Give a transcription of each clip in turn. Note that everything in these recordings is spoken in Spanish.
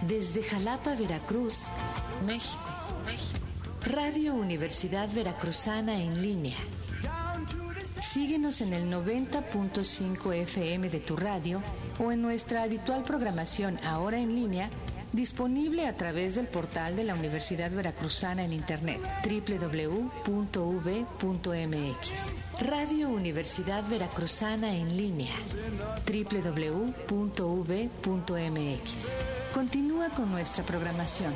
Desde Jalapa, Veracruz, México. Radio Universidad Veracruzana en línea. Síguenos en el 90.5 FM de tu radio o en nuestra habitual programación ahora en línea, disponible a través del portal de la Universidad Veracruzana en internet, www.uv.mx. Radio Universidad Veracruzana en línea, www.uv.mx. Continúa con nuestra programación.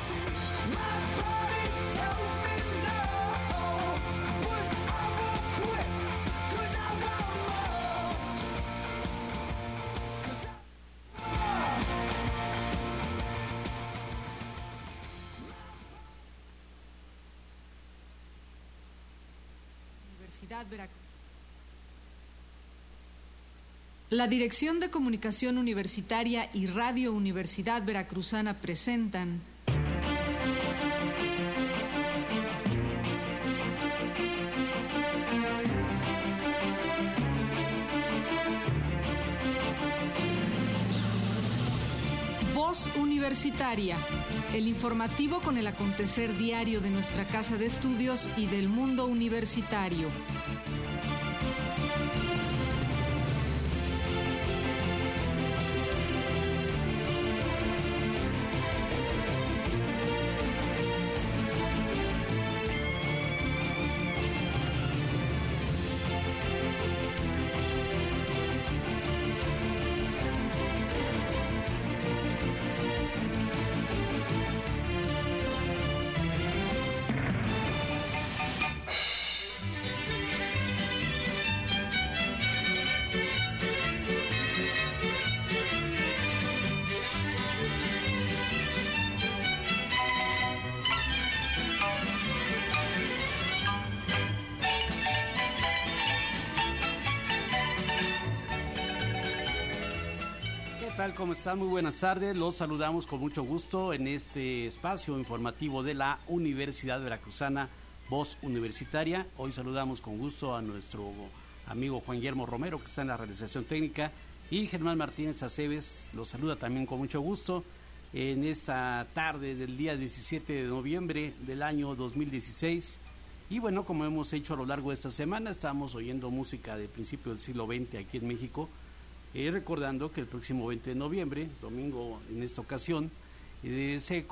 La Dirección de Comunicación Universitaria y Radio Universidad Veracruzana presentan Voz Universitaria, el informativo con el acontecer diario de nuestra casa de estudios y del mundo universitario. ¿Cómo están? Muy buenas tardes. Los saludamos con mucho gusto en este espacio informativo de la Universidad Veracruzana, Voz Universitaria. Hoy saludamos con gusto a nuestro amigo Juan Guillermo Romero, que está en la realización técnica, y Germán Martínez Aceves los saluda también con mucho gusto en esta tarde del día 17 de noviembre del año 2016. Y bueno, como hemos hecho a lo largo de esta semana, estamos oyendo música de principio del siglo XX aquí en México. Recordando que el próximo 20 de noviembre, domingo en esta ocasión, se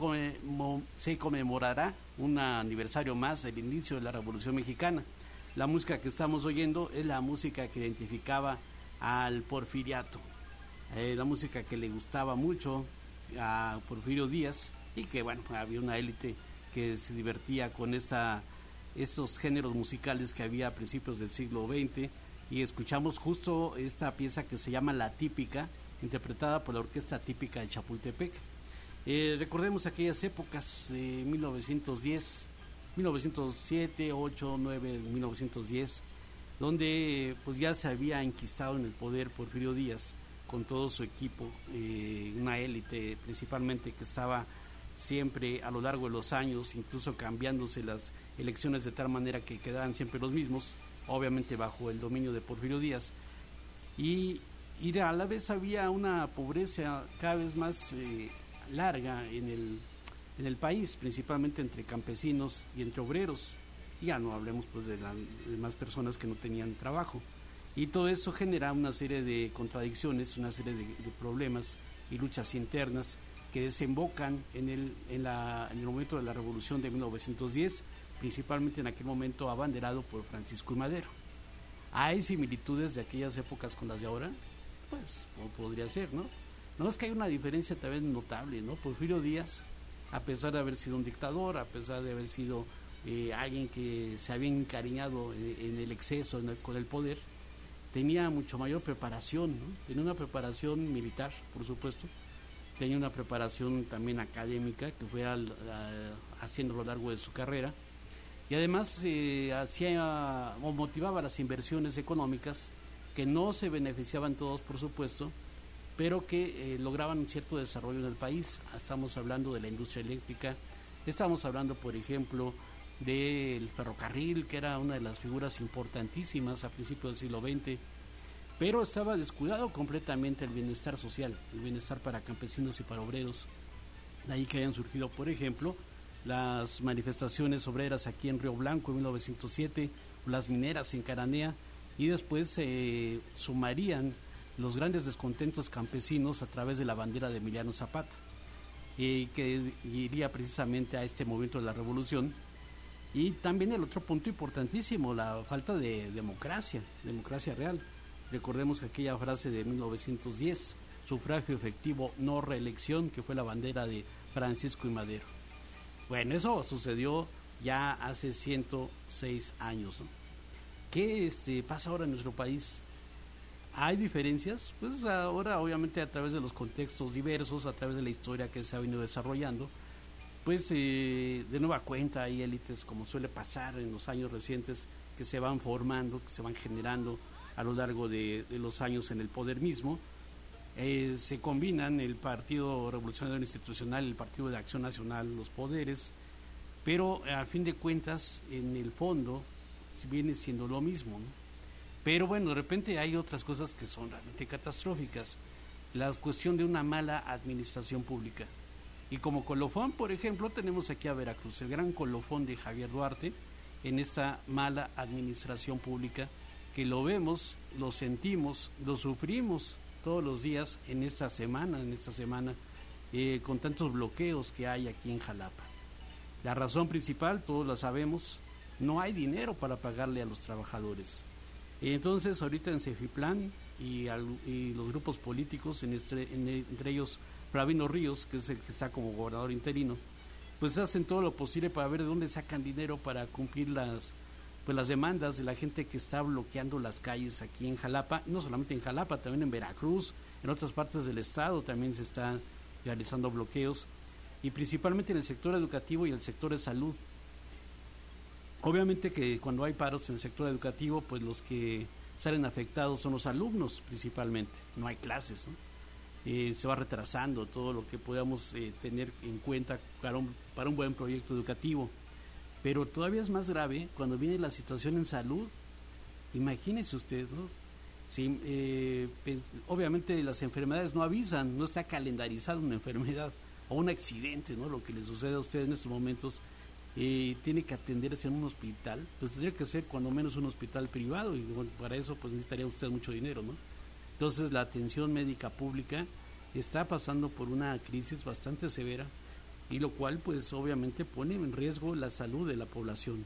conmemorará un aniversario más del inicio de la Revolución Mexicana. La música que estamos oyendo es la música que identificaba al Porfiriato, la música que le gustaba mucho a Porfirio Díaz, y que bueno, había una élite que se divertía con estos géneros musicales que había a principios del siglo XX. Y escuchamos justo esta pieza que se llama La Típica, interpretada por la Orquesta Típica de Chapultepec. Recordemos aquellas épocas, 1910, 1907, 8, 9, 1910, donde pues ya se había enquistado en el poder Porfirio Díaz con todo su equipo, una élite principalmente que estaba siempre a lo largo de los años, incluso cambiándose las elecciones de tal manera que quedaran siempre los mismos, obviamente bajo el dominio de Porfirio Díaz, y a la vez había una pobreza cada vez más larga en el país, principalmente entre campesinos y entre obreros, y ya no hablemos pues de más personas que no tenían trabajo, y todo eso genera una serie de contradicciones, una serie de problemas y luchas internas que desembocan en el momento de la Revolución de 1910, principalmente en aquel momento abanderado por Francisco y Madero. ¿Hay similitudes de aquellas épocas con las de ahora? Pues podría ser, ¿no? No, es que hay una diferencia también notable, ¿no? Porfirio Díaz, a pesar de haber sido un dictador, a pesar de haber sido alguien que se había encariñado en el exceso, con el poder, tenía mucho mayor preparación, ¿no? Tenía una preparación militar, por supuesto, tenía una preparación también académica que fue haciendo a lo largo de su carrera, y además hacía o motivaba las inversiones económicas que no se beneficiaban todos, por supuesto, pero que lograban un cierto desarrollo en el país. Estamos hablando de la industria eléctrica, estamos hablando, por ejemplo, del ferrocarril, que era una de las figuras importantísimas a principios del siglo XX, pero estaba descuidado completamente el bienestar social, el bienestar para campesinos y para obreros. De ahí que hayan surgido, por ejemplo, las manifestaciones obreras aquí en Río Blanco en 1907, las mineras en Cananea, y después se sumarían los grandes descontentos campesinos a través de la bandera de Emiliano Zapata, que iría precisamente a este momento de la revolución. Y también el otro punto importantísimo, la falta de democracia real. Recordemos aquella frase de 1910, sufragio efectivo, no reelección, que fue la bandera de Francisco y Madero. Bueno, eso sucedió ya hace 106 años, ¿no? ¿Qué pasa ahora en nuestro país? ¿Hay diferencias? Pues ahora, obviamente, a través de los contextos diversos, a través de la historia que se ha venido desarrollando, pues de nueva cuenta hay élites, como suele pasar en los años recientes, que se van formando, que se van generando a lo largo de los años en el poder mismo. Se combinan el Partido Revolucionario Institucional, el Partido de Acción Nacional, los poderes, pero a fin de cuentas, en el fondo, viene siendo lo mismo, ¿no? Pero bueno, de repente hay otras cosas que son realmente catastróficas. La cuestión de una mala administración pública. Y como colofón, por ejemplo, tenemos aquí a Veracruz, el gran colofón de Javier Duarte en esta mala administración pública, que lo vemos, lo sentimos, lo sufrimos todos los días en esta semana, con tantos bloqueos que hay aquí en Jalapa. La razón principal, todos la sabemos, no hay dinero para pagarle a los trabajadores. Entonces, ahorita en Cefiplan y los grupos políticos, entre ellos Flavino Ríos, que es el que está como gobernador interino, pues hacen todo lo posible para ver de dónde sacan dinero para cumplir las demandas de la gente que está bloqueando las calles aquí en Jalapa, no solamente en Jalapa, también en Veracruz, en otras partes del estado también se están realizando bloqueos, y principalmente en el sector educativo y el sector de salud. Obviamente que cuando hay paros en el sector educativo, pues los que salen afectados son los alumnos principalmente, no hay clases, ¿no? Se va retrasando todo lo que podamos tener en cuenta para un buen proyecto educativo. Pero todavía es más grave cuando viene la situación en salud. Imagínese usted, ¿no? Sí, obviamente las enfermedades no avisan, no está calendarizada una enfermedad o un accidente, ¿no? Lo que le sucede a usted en estos momentos, tiene que atenderse en un hospital, pues tendría que ser cuando menos un hospital privado, y bueno, para eso pues necesitaría usted mucho dinero, ¿no? Entonces la atención médica pública está pasando por una crisis bastante severa, y lo cual pues obviamente pone en riesgo la salud de la población.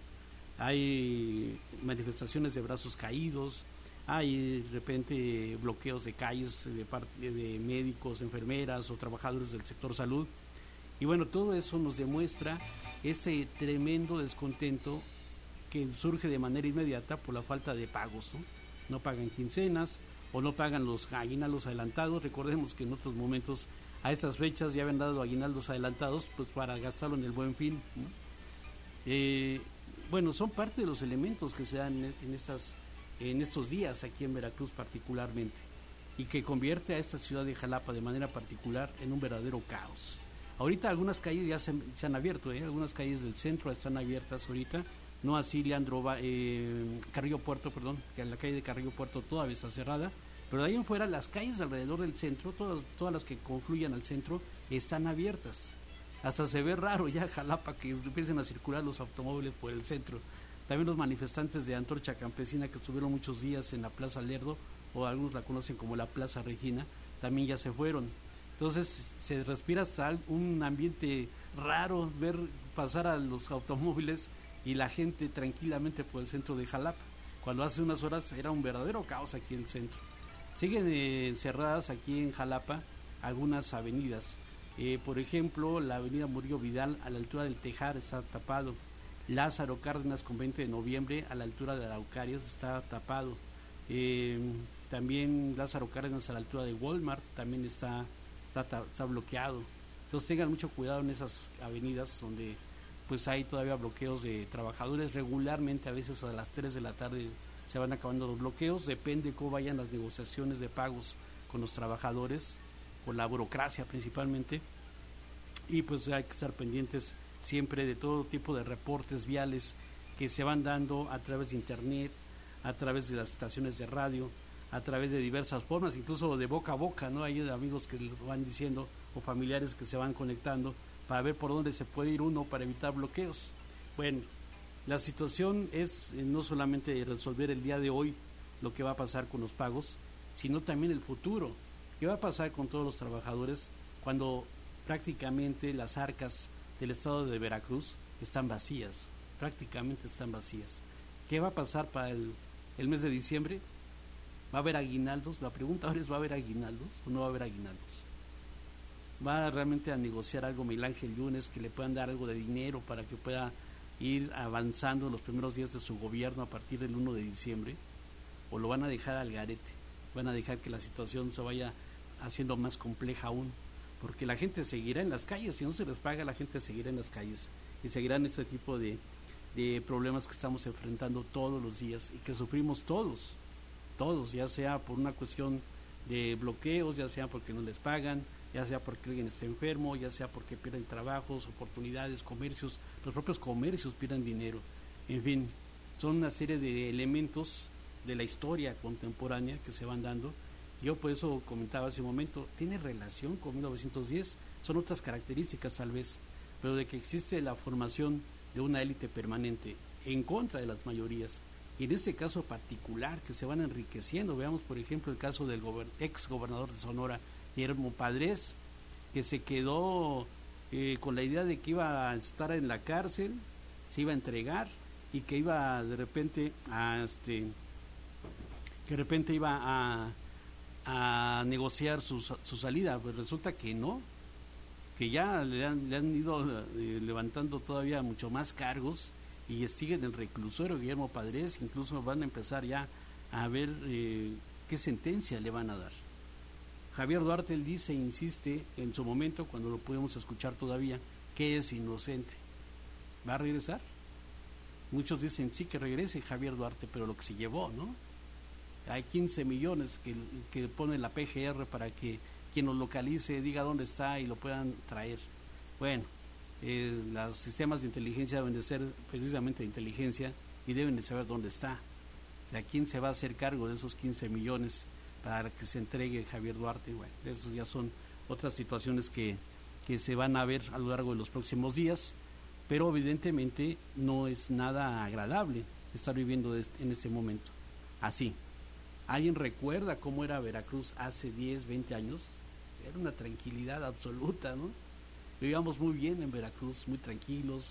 Hay manifestaciones de brazos caídos, hay de repente bloqueos de calles de parte de médicos, enfermeras o trabajadores del sector salud, y bueno, todo eso nos demuestra ese tremendo descontento que surge de manera inmediata por la falta de pagos, ¿no? No pagan quincenas o no pagan los aguinaldos adelantados. Recordemos que en otros momentos a esas fechas ya habían dado aguinaldos adelantados pues para gastarlo en el Buen Fin, ¿no? Bueno, son parte de los elementos que se dan en estos días aquí en Veracruz particularmente, y que convierte a esta ciudad de Jalapa de manera particular en un verdadero caos. Ahorita algunas calles ya se han abierto, algunas calles del centro están abiertas ahorita, no así Carrillo Puerto, que la calle de Carrillo Puerto todavía está cerrada, pero de ahí en fuera las calles alrededor del centro, todas las que confluyen al centro, están abiertas. Hasta se ve raro ya Jalapa que empiecen a circular los automóviles por el centro. También los manifestantes de Antorcha Campesina, que estuvieron muchos días en la Plaza Lerdo, o algunos la conocen como la Plaza Regina, también ya se fueron. Entonces se respira hasta un ambiente raro ver pasar a los automóviles y la gente tranquilamente por el centro de Jalapa, cuando hace unas horas era un verdadero caos aquí en el centro. Siguen cerradas aquí en Jalapa algunas avenidas, por ejemplo la avenida Murillo Vidal a la altura del Tejar está tapado, Lázaro Cárdenas con 20 de noviembre a la altura de Araucarias está tapado, también Lázaro Cárdenas a la altura de Walmart también está bloqueado. Entonces tengan mucho cuidado en esas avenidas donde pues hay todavía bloqueos de trabajadores. Regularmente a veces a las 3 de la tarde se van acabando los bloqueos, depende cómo vayan las negociaciones de pagos con los trabajadores, con la burocracia principalmente, y pues hay que estar pendientes siempre de todo tipo de reportes viales que se van dando a través de internet, a través de las estaciones de radio, a través de diversas formas, incluso de boca a boca, ¿no? Hay amigos que lo van diciendo o familiares que se van conectando para ver por dónde se puede ir uno para evitar bloqueos. Bueno, la situación es no solamente resolver el día de hoy lo que va a pasar con los pagos, sino también el futuro. ¿Qué va a pasar con todos los trabajadores cuando prácticamente las arcas del estado de Veracruz están vacías? Prácticamente están vacías. ¿Qué va a pasar para el mes de diciembre? ¿Va a haber aguinaldos? La pregunta ahora es, ¿va a haber aguinaldos o no va a haber aguinaldos? ¿Va realmente a negociar algo Miguel Ángel Yunes, que le puedan dar algo de dinero para que pueda ir avanzando los primeros días de su gobierno a partir del 1 de diciembre? ¿O lo van a dejar al garete? ¿Van a dejar que la situación se vaya haciendo más compleja aún? Porque la gente seguirá en las calles, si no se les paga, la gente seguirá en las calles y seguirán ese tipo de problemas que estamos enfrentando todos los días y que sufrimos todos, ya sea por una cuestión de bloqueos, ya sea porque no les pagan, ya sea porque alguien está enfermo, ya sea porque pierden trabajos, oportunidades, comercios, los propios comercios pierden dinero. En fin, son una serie de elementos de la historia contemporánea que se van dando. Yo por eso comentaba hace un momento, tiene relación con 1910, son otras características tal vez, pero de que existe la formación de una élite permanente en contra de las mayorías, y en este caso particular que se van enriqueciendo. Veamos por ejemplo el caso del ex gobernador de Sonora, Guillermo Padres, que se quedó con la idea de que iba a estar en la cárcel, se iba a entregar y que iba de repente a negociar su salida. Pues resulta que no, que ya le han ido levantando todavía mucho más cargos y sigue en el reclusorio Guillermo Padres. Incluso van a empezar ya a ver qué sentencia le van a dar. Javier Duarte, él dice, insiste en su momento, cuando lo podemos escuchar todavía, que es inocente. ¿Va a regresar? Muchos dicen sí que regrese Javier Duarte, pero lo que se llevó, ¿no? Hay 15 millones que pone la PGR para que quien lo localice diga dónde está y lo puedan traer. Bueno, los sistemas de inteligencia deben de ser precisamente de inteligencia y deben de saber dónde está. O sea, ¿quién se va a hacer cargo de esos 15 millones para que se entregue Javier Duarte? Bueno, eso ya son otras situaciones que se van a ver a lo largo de los próximos días, pero evidentemente no es nada agradable estar viviendo en este momento así. ¿Alguien recuerda cómo era Veracruz hace 10, 20 años? Era una tranquilidad absoluta, ¿no? Vivíamos muy bien en Veracruz, muy tranquilos,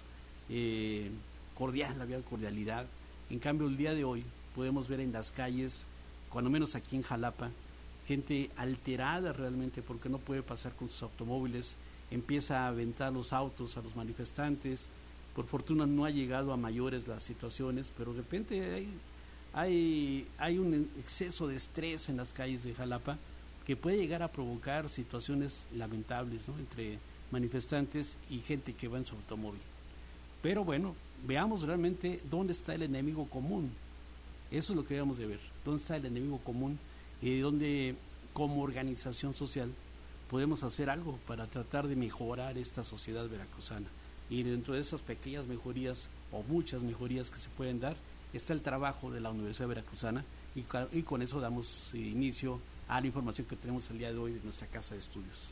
había cordialidad. En cambio, el día de hoy podemos ver en las calles, cuando menos aquí en Jalapa, gente alterada realmente porque no puede pasar con sus automóviles, empieza a aventar los autos a los manifestantes. Por fortuna no ha llegado a mayores las situaciones, pero de repente hay un exceso de estrés en las calles de Jalapa que puede llegar a provocar situaciones lamentables, ¿no?, entre manifestantes y gente que va en su automóvil. Pero bueno, veamos realmente dónde está el enemigo común. Eso es lo que debemos de ver, dónde está el enemigo común y dónde como organización social podemos hacer algo para tratar de mejorar esta sociedad veracruzana. Y dentro de esas pequeñas mejorías o muchas mejorías que se pueden dar está el trabajo de la Universidad Veracruzana, y con eso damos inicio a la información que tenemos el día de hoy de nuestra casa de estudios.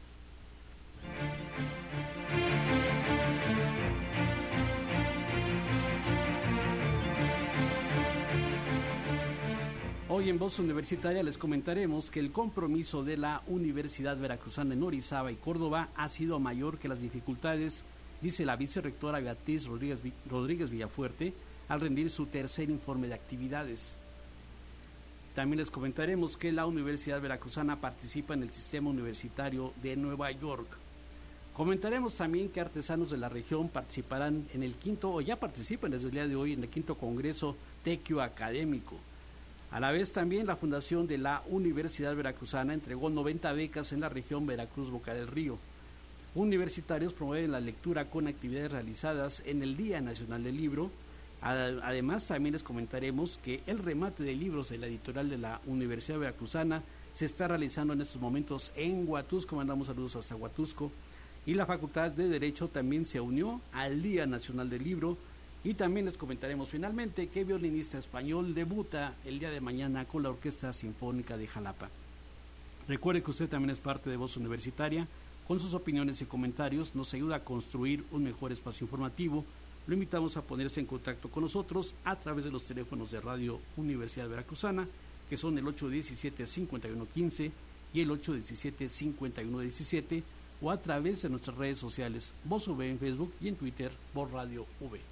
Hoy en Voz Universitaria les comentaremos que el compromiso de la Universidad Veracruzana en Orizaba y Córdoba ha sido mayor que las dificultades, dice la vicerrectora Beatriz Rodríguez Villafuerte, al rendir su tercer informe de actividades. También les comentaremos que la Universidad Veracruzana participa en el sistema universitario de Nueva York. Comentaremos también que artesanos de la región participarán en el quinto, o ya participan desde el día de hoy, en el quinto Congreso Tequio Académico. A la vez también la Fundación de la Universidad Veracruzana entregó 90 becas en la región Veracruz-Boca del Río. Universitarios promueven la lectura con actividades realizadas en el Día Nacional del Libro. Además, también les comentaremos que el remate de libros de la editorial de la Universidad Veracruzana se está realizando en estos momentos en Huatusco. Mandamos saludos hasta Huatusco. Y la Facultad de Derecho también se unió al Día Nacional del Libro. Y también les comentaremos finalmente que violinista español debuta el día de mañana con la Orquesta Sinfónica de Jalapa. Recuerde que usted también es parte de Voz Universitaria. Con sus opiniones y comentarios nos ayuda a construir un mejor espacio informativo. Lo invitamos a ponerse en contacto con nosotros a través de los teléfonos de Radio Universidad Veracruzana, que son el 817-5115 y el 817-5117, o a través de nuestras redes sociales, Voz UV en Facebook y en Twitter, Voz Radio V.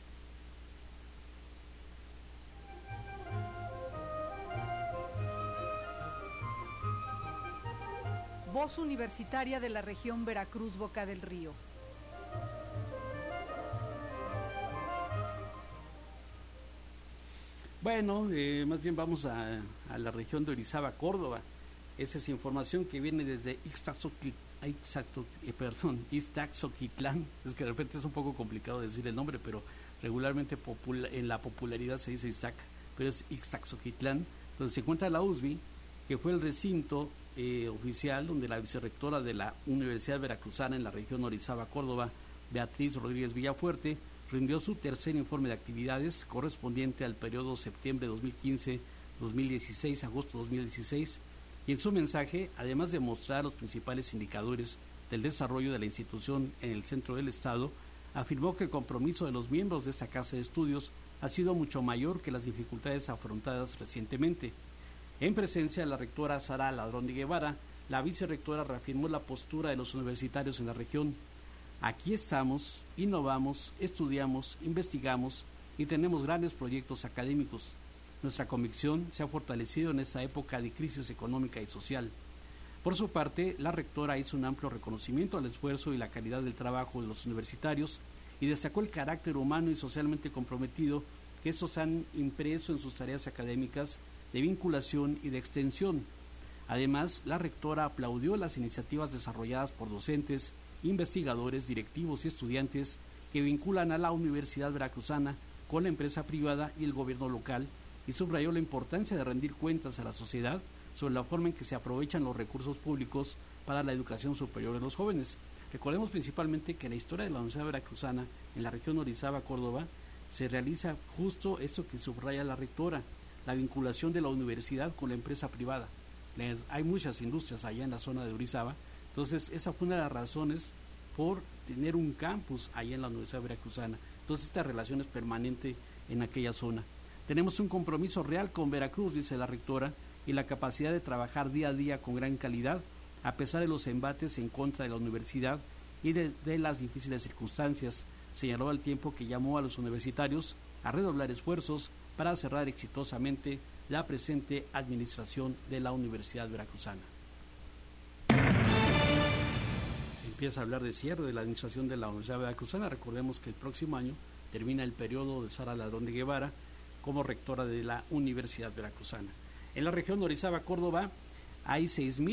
Voz Universitaria de la región Veracruz, Boca del Río. Bueno, más bien vamos a la región de Orizaba, Córdoba. Esa es información que viene desde Ixtaxoquitlán. Es que de repente es un poco complicado decir el nombre, pero regularmente en la popularidad se dice Ixtac, pero es Ixtaxoquitlán, donde se encuentra la USB, que fue el recinto oficial donde la vicerrectora de la Universidad Veracruzana en la región Orizaba, Córdoba, Beatriz Rodríguez Villafuerte, rindió su tercer informe de actividades correspondiente al periodo septiembre 2015-2016, agosto 2016, y en su mensaje, además de mostrar los principales indicadores del desarrollo de la institución en el centro del Estado, afirmó que el compromiso de los miembros de esta casa de estudios ha sido mucho mayor que las dificultades afrontadas recientemente. En presencia de la rectora Sara Ladrón de Guevara, la vicerrectora reafirmó la postura de los universitarios en la región. Aquí estamos, innovamos, estudiamos, investigamos y tenemos grandes proyectos académicos. Nuestra convicción se ha fortalecido en esta época de crisis económica y social. Por su parte, la rectora hizo un amplio reconocimiento al esfuerzo y la calidad del trabajo de los universitarios y destacó el carácter humano y socialmente comprometido que estos han impreso en sus tareas académicas de vinculación y de extensión. Además, la rectora aplaudió las iniciativas desarrolladas por docentes, investigadores, directivos y estudiantes que vinculan a la Universidad Veracruzana con la empresa privada y el gobierno local, y subrayó la importancia de rendir cuentas a la sociedad sobre la forma en que se aprovechan los recursos públicos para la educación superior de los jóvenes. Recordemos principalmente que la historia de la Universidad Veracruzana en la región Orizaba, Córdoba, se realiza justo eso que subraya la rectora, la vinculación de la universidad con la empresa privada. Hay muchas industrias allá en la zona de Orizaba, entonces esa fue una de las razones por tener un campus allá en la Universidad Veracruzana. Entonces esta relación es permanente en aquella zona. Tenemos un compromiso real con Veracruz, dice la rectora, y la capacidad de trabajar día a día con gran calidad, a pesar de los embates en contra de la universidad y de las difíciles circunstancias. Señaló al tiempo que llamó a los universitarios a redoblar esfuerzos para cerrar exitosamente la presente administración de la Universidad Veracruzana. Se empieza a hablar de cierre de la administración de la Universidad Veracruzana. Recordemos que el próximo año termina el periodo de Sara Ladrón de Guevara como rectora de la Universidad Veracruzana. En la región de Orizaba, Córdoba, hay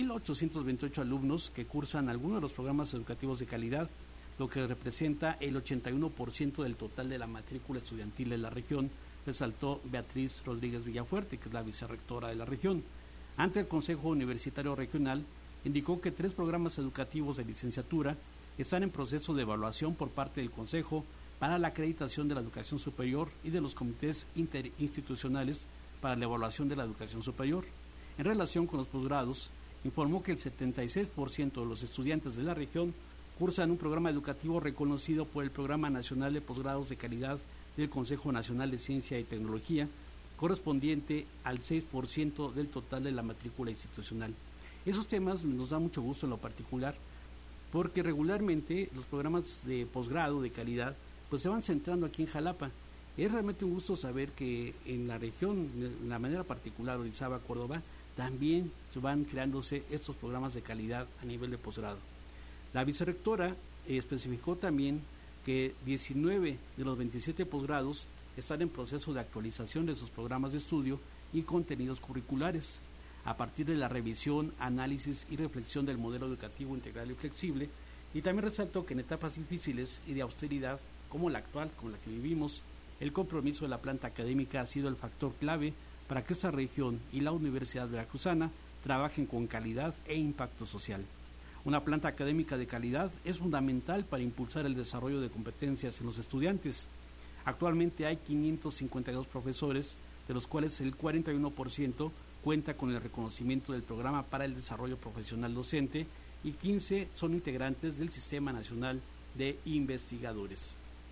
6.828 alumnos que cursan algunos de los programas educativos de calidad, lo que representa el 81% del total de la matrícula estudiantil de la región, resaltó Beatriz Rodríguez Villafuerte, que es la vicerrectora de la región. Ante el Consejo Universitario Regional, indicó que 3 programas educativos de licenciatura están en proceso de evaluación por parte del Consejo para la acreditación de la educación superior y de los comités interinstitucionales para la evaluación de la educación superior. En relación con los posgrados, informó que el 76% de los estudiantes de la región cursan un programa educativo reconocido por el Programa Nacional de Posgrados de Calidad del Consejo Nacional de Ciencia y Tecnología, correspondiente al 6% del total de la matrícula institucional. Esos temas nos da mucho gusto en lo particular, porque regularmente los programas de posgrado de calidad pues se van centrando aquí en Jalapa. Es realmente un gusto saber que en la región, de la manera particular, Orizaba, Córdoba, también se van creándose estos programas de calidad a nivel de posgrado. La vicerrectora especificó también que 19 de los 27 posgrados están en proceso de actualización de sus programas de estudio y contenidos curriculares, a partir de la revisión, análisis y reflexión del modelo educativo integral y flexible, y también resaltó que en etapas difíciles y de austeridad, como la actual, con la que vivimos, el compromiso de la planta académica ha sido el factor clave para que esta región y la Universidad Veracruzana trabajen con calidad e impacto social. Una planta académica de calidad es fundamental para impulsar el desarrollo de competencias en los estudiantes. Actualmente hay 552 profesores, de los cuales el 41% cuenta con el reconocimiento del Programa para el Desarrollo Profesional Docente y 15 son integrantes del Sistema Nacional de Investigadores.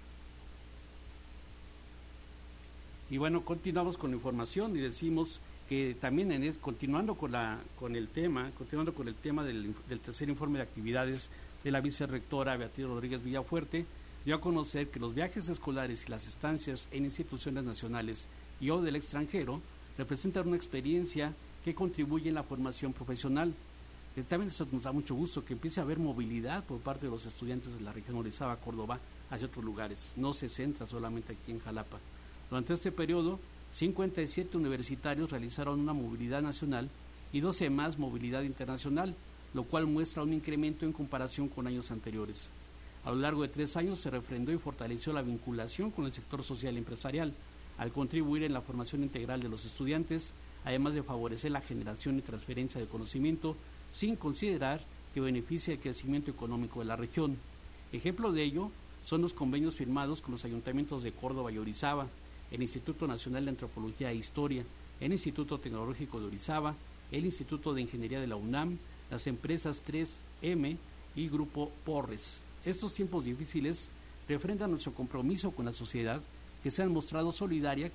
Y bueno, continuamos con la información y decimos que también continuando con el tema del tercer informe de actividades de la vicerrectora Beatriz Rodríguez Villafuerte, dio a conocer que los viajes escolares y las estancias en instituciones nacionales y o del extranjero representan una experiencia que contribuye en la formación profesional. También eso nos da mucho gusto, que empiece a haber movilidad por parte de los estudiantes de la región Orizaba, Córdoba, hacia otros lugares. No se centra solamente aquí en Jalapa. Durante este periodo, 57 universitarios realizaron una movilidad nacional y 12 más movilidad internacional, lo cual muestra un incremento en comparación con años anteriores. A lo largo de 3 años se refrendó y fortaleció la vinculación con el sector social y empresarial, al contribuir en la formación integral de los estudiantes, además de favorecer la generación y transferencia de conocimiento, sin considerar que beneficie el crecimiento económico de la región. Ejemplo de ello son los convenios firmados con los ayuntamientos de Córdoba y Orizaba, el Instituto Nacional de Antropología e Historia, el Instituto Tecnológico de Orizaba, el Instituto de Ingeniería de la UNAM, las empresas 3M y Grupo Porres. Estos tiempos difíciles refrendan nuestro compromiso con la sociedad, que se ha mostrado solidaria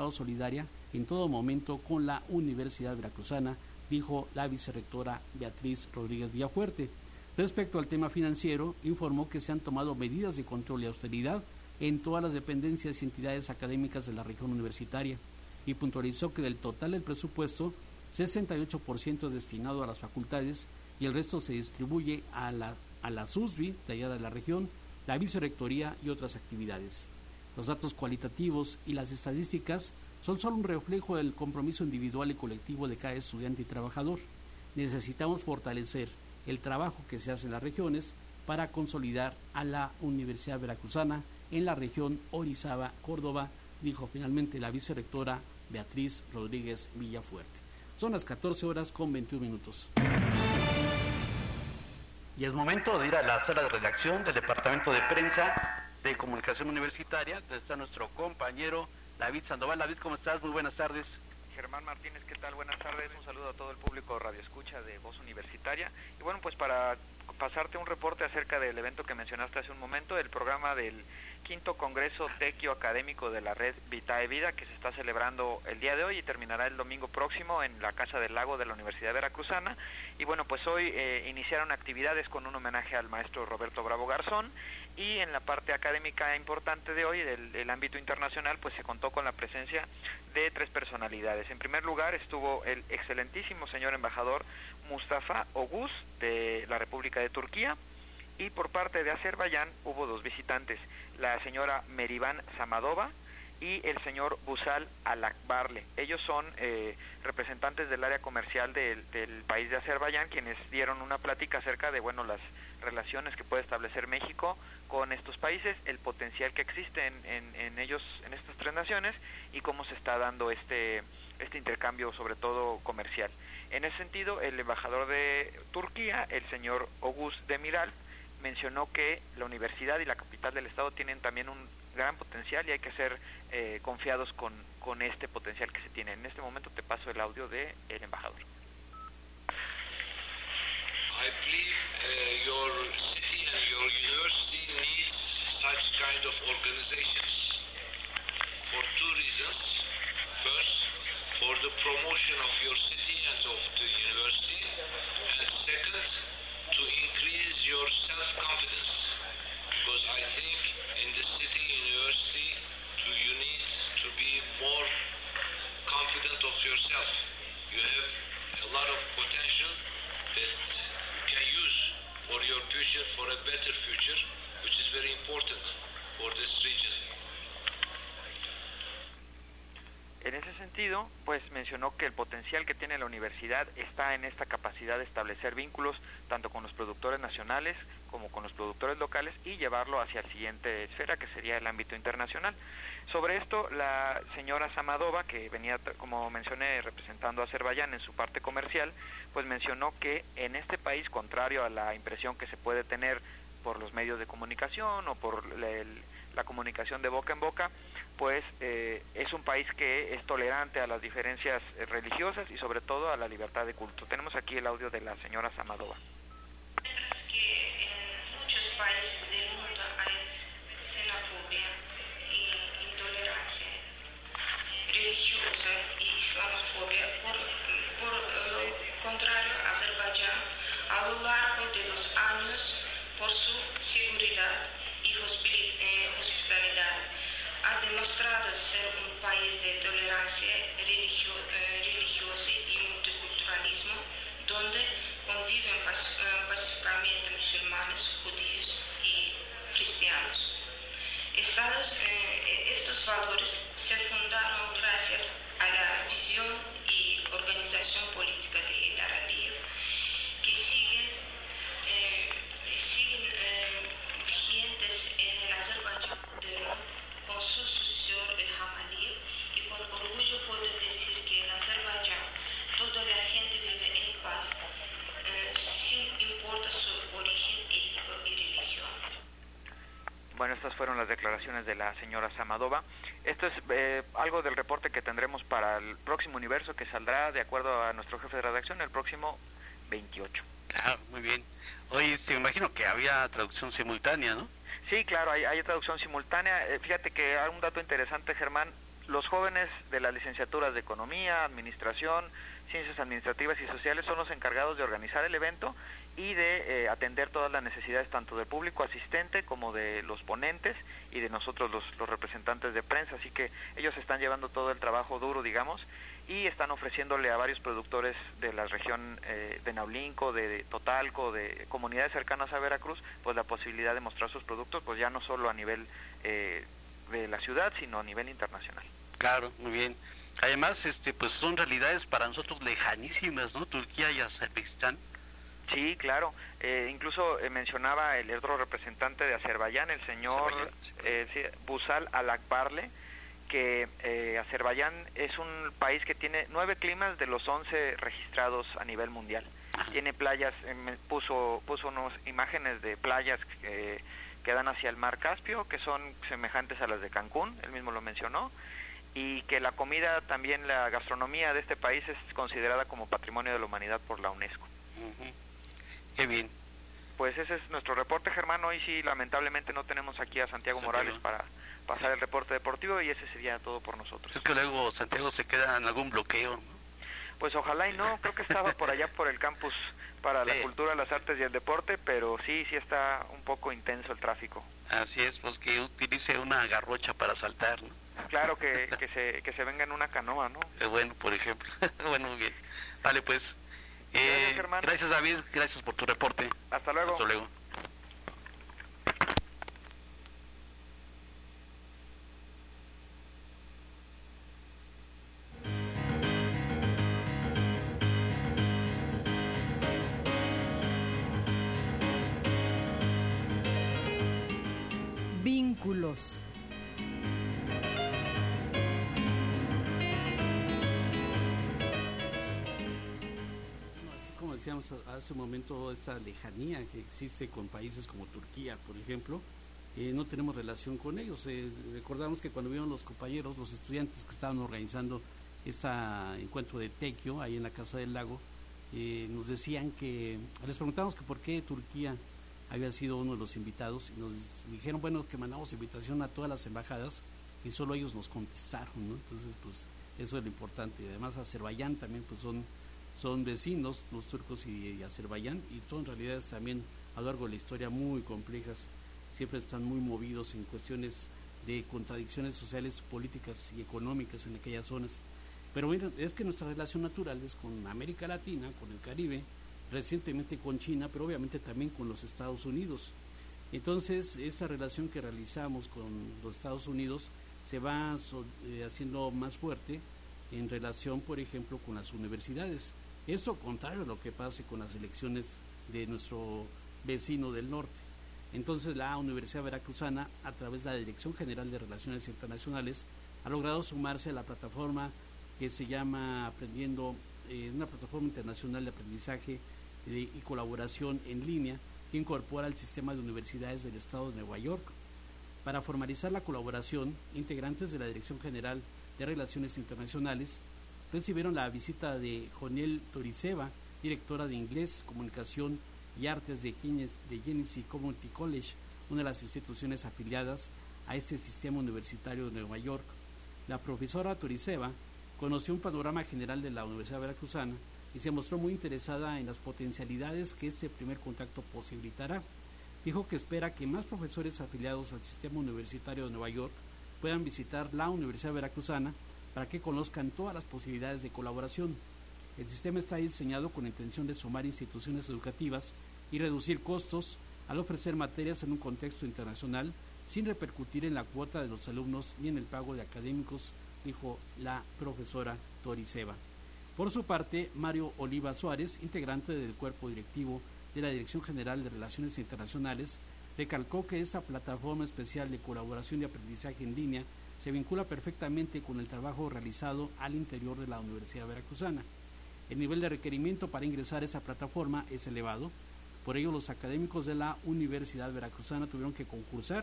en todo momento con la Universidad Veracruzana, dijo la vicerrectora Beatriz Rodríguez Villafuerte. Respecto al tema financiero, informó que se han tomado medidas de control y austeridad en todas las dependencias y entidades académicas de la región universitaria, y puntualizó que del total del presupuesto, 68% es destinado a las facultades y el resto se distribuye a la SUSBI de allá de la región, la vicerrectoría y otras actividades. Los datos cualitativos y las estadísticas son solo un reflejo del compromiso individual y colectivo de cada estudiante y trabajador. Necesitamos fortalecer el trabajo que se hace en las regiones para consolidar a la Universidad Veracruzana en la región Orizaba, Córdoba, dijo finalmente la vicerrectora Beatriz Rodríguez Villafuerte. Son las 14:21. Y es momento de ir a la sala de redacción del Departamento de Prensa de Comunicación Universitaria, donde está nuestro compañero David Sandoval. David, ¿cómo estás? Muy buenas tardes. Germán Martínez, ¿qué tal? Buenas tardes, un saludo a todo el público Radio Escucha de Voz Universitaria. Y bueno, pues para pasarte un reporte acerca del evento que mencionaste hace un momento, el programa del 5º Congreso Tequio Académico de la Red Vitae Vida, que se está celebrando el día de hoy y terminará el domingo próximo en la Casa del Lago de la Universidad Veracruzana. Y bueno, pues hoy iniciaron actividades con un homenaje al maestro Roberto Bravo Garzón, y en la parte académica importante de hoy, del ámbito internacional, pues se contó con la presencia de 3 personalidades. En primer lugar estuvo el excelentísimo señor embajador Mustafa Oguz de la República de Turquía, y por parte de Azerbaiyán hubo 2 visitantes, la señora Merivan Samadova y el señor Busal Alakbarle. Ellos son representantes del área comercial del país de Azerbaiyán, quienes dieron una plática acerca de las relaciones que puede establecer México con estos países, el potencial que existe en ellos, en estas 3 naciones, y cómo se está dando este intercambio, sobre todo comercial. En ese sentido, el embajador de Turquía, el señor Oguz Demiral, mencionó que la universidad y la capital del estado tienen también un gran potencial y hay que ser confiados con este potencial que se tiene. En este momento te paso el audio del embajador. I believe your city and your university needs such kind of organizations for 2 reasons. First, for the promotion of your city and of the university, and second, to increase your self-confidence, because I think in the city university you need to be more confident of yourself. You have a lot of potential that you can use for your future, for a better future, which is very important for this region. En ese sentido, pues mencionó que el potencial que tiene la universidad está en esta capacidad de establecer vínculos tanto con los productores nacionales como con los productores locales y llevarlo hacia la siguiente esfera, que sería el ámbito internacional. Sobre esto, la señora Samadova, que venía, como mencioné, representando a Azerbaiyán en su parte comercial, pues mencionó que en este país, contrario a la impresión que se puede tener por los medios de comunicación o por la comunicación de boca en boca, pues es un país que es tolerante a las diferencias religiosas y sobre todo a la libertad de culto. Tenemos aquí el audio de la señora Samadova. estas fueron las declaraciones de la señora Samadova. Esto es algo del reporte que tendremos para el próximo Universo, que saldrá, de acuerdo a nuestro jefe de redacción, el próximo 28. Claro, muy bien. Oye, me imagino que había traducción simultánea, ¿no? Sí, claro, hay traducción simultánea. Fíjate que hay un dato interesante, Germán. Los jóvenes de las licenciaturas de Economía, Administración, Ciencias Administrativas y Sociales son los encargados de organizar el evento y de atender todas las necesidades tanto del público asistente como de los ponentes y de nosotros los representantes de prensa. Así que ellos están llevando todo el trabajo duro, digamos, y están ofreciéndole a varios productores de la región de Naulinco, de Totalco, de comunidades cercanas a Veracruz, pues la posibilidad de mostrar sus productos, pues ya no solo a nivel de la ciudad, sino a nivel internacional. Claro, muy bien. Además, pues son realidades para nosotros lejanísimas, ¿no? Turquía y Azerbaiyán. Sí, claro. Incluso mencionaba el otro representante de Azerbaiyán, el señor Busal Alakbarle, que Azerbaiyán es un país que tiene 9 climas de los 11 registrados a nivel mundial. Ajá. Tiene playas, puso unas imágenes de playas que dan hacia el mar Caspio, que son semejantes a las de Cancún, él mismo lo mencionó, y que la comida, también la gastronomía de este país es considerada como Patrimonio de la Humanidad por la UNESCO. Uh-huh. Qué bien. Pues ese es nuestro reporte, Germán. Hoy sí, lamentablemente, no tenemos aquí a Santiago Morales para pasar el reporte deportivo, y ese sería todo por nosotros. Es que luego Santiago se queda en algún bloqueo, ¿no? Pues ojalá y no, creo que estaba por allá por el campus para la cultura, las artes y el deporte, pero sí está un poco intenso el tráfico. Así es, pues que utilice una garrocha para saltar, ¿no? Claro, que se venga en una canoa, ¿no? Bueno, por ejemplo. Bueno, muy bien. Vale, pues. Gracias, David. Gracias por tu reporte. Hasta luego. Hasta luego. Vínculos. Como decíamos hace un momento, esa lejanía que existe con países como Turquía, por ejemplo, no tenemos relación con ellos. Recordamos que cuando vieron los compañeros, los estudiantes que estaban organizando este encuentro de Tequio, ahí en la Casa del Lago, nos decían que, les preguntamos que por qué Turquía había sido uno de los invitados, y nos dijeron, bueno, que mandamos invitación a todas las embajadas, y solo ellos nos contestaron, ¿no? Entonces, pues, eso es lo importante. Y además, Azerbaiyán también, pues, son vecinos, los turcos y Azerbaiyán, y son realidades también a lo largo de la historia muy complejas, siempre están muy movidos en cuestiones de contradicciones sociales, políticas y económicas en aquellas zonas. Pero miren, es que nuestra relación natural es con América Latina, con el Caribe, recientemente con China, pero obviamente también con los Estados Unidos. Entonces, esta relación que realizamos con los Estados Unidos se va haciendo más fuerte en relación, por ejemplo, con las universidades. Esto contrario a lo que pase con las elecciones de nuestro vecino del norte. Entonces, la Universidad Veracruzana, a través de la Dirección General de Relaciones Internacionales, ha logrado sumarse a la plataforma que se llama Aprendiendo, una plataforma internacional de aprendizaje y colaboración en línea que incorpora el sistema de universidades del estado de Nueva York. Para formalizar la colaboración, integrantes de la Dirección General de Relaciones Internacionales recibieron la visita de Jonel Toriseva, directora de Inglés, Comunicación y Artes de Genesee Community College, una de las instituciones afiliadas a este sistema universitario de Nueva York. La profesora Toriseva conoció un panorama general de la Universidad Veracruzana y se mostró muy interesada en las potencialidades que este primer contacto posibilitará. Dijo que espera que más profesores afiliados al sistema universitario de Nueva York puedan visitar la Universidad Veracruzana para que conozcan todas las posibilidades de colaboración. El sistema está diseñado con la intención de sumar instituciones educativas y reducir costos al ofrecer materias en un contexto internacional sin repercutir en la cuota de los alumnos ni en el pago de académicos, dijo la profesora Toriseva. Por su parte, Mario Oliva Suárez, integrante del cuerpo directivo de la Dirección General de Relaciones Internacionales, recalcó que esta plataforma especial de colaboración y aprendizaje en línea se vincula perfectamente con el trabajo realizado al interior de la Universidad Veracruzana. El nivel de requerimiento para ingresar a esa plataforma es elevado, por ello los académicos de la Universidad Veracruzana tuvieron que concursar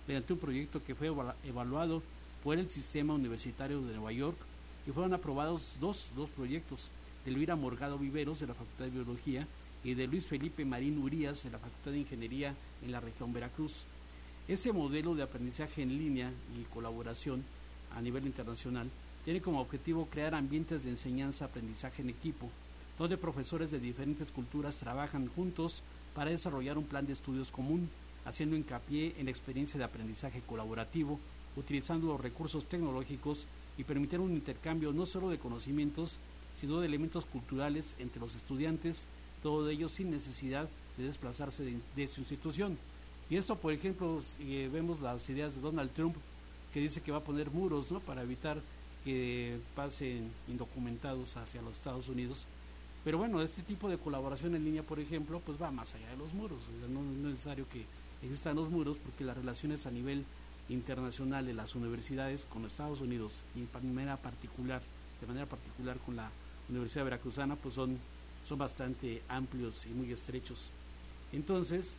mediante un proyecto que fue evaluado por el Sistema Universitario de Nueva York, y fueron aprobados dos proyectos, de Elvira Morgado Viveros de la Facultad de Biología y de Luis Felipe Marín Urías de la Facultad de Ingeniería en la región Veracruz. Este modelo de aprendizaje en línea y colaboración a nivel internacional tiene como objetivo crear ambientes de enseñanza-aprendizaje en equipo, donde profesores de diferentes culturas trabajan juntos para desarrollar un plan de estudios común, haciendo hincapié en la experiencia de aprendizaje colaborativo, utilizando los recursos tecnológicos y permitir un intercambio no solo de conocimientos, sino de elementos culturales entre los estudiantes, todo ello sin necesidad de desplazarse de su institución. Y esto, por ejemplo, vemos las ideas de Donald Trump, que dice que va a poner muros, ¿no?, para evitar que pasen indocumentados hacia los Estados Unidos. Pero bueno, este tipo de colaboración en línea, por ejemplo, pues va más allá de los muros. O sea, no es necesario que existan los muros, porque las relaciones a nivel internacional de las universidades con Estados Unidos y de manera particular con la Universidad Veracruzana, pues son bastante amplios y muy estrechos. Entonces,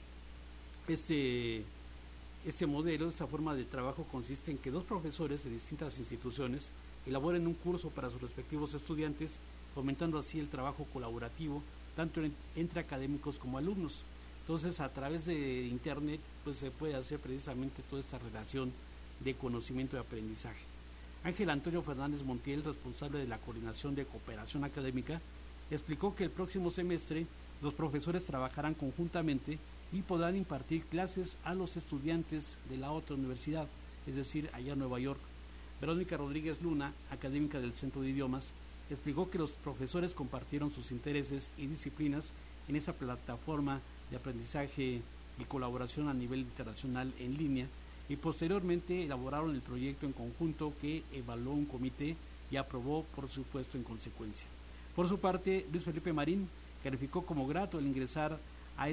este modelo, esta forma de trabajo consiste en que dos profesores de distintas instituciones elaboren un curso para sus respectivos estudiantes, fomentando así el trabajo colaborativo tanto entre académicos como alumnos. Entonces, a través de internet, pues se puede hacer precisamente toda esta relación de conocimiento y aprendizaje. Ángel Antonio Fernández Montiel, responsable de la Coordinación de Cooperación Académica, explicó que el próximo semestre los profesores trabajarán conjuntamente y podrán impartir clases a los estudiantes de la otra universidad, es decir, allá en Nueva York. Verónica Rodríguez Luna, académica del Centro de Idiomas, explicó que los profesores compartieron sus intereses y disciplinas en esa plataforma de aprendizaje y colaboración a nivel internacional en línea, y posteriormente elaboraron el proyecto en conjunto que evaluó un comité y aprobó, por supuesto, en consecuencia. Por su parte, Luis Felipe Marín calificó como grato el ingresar a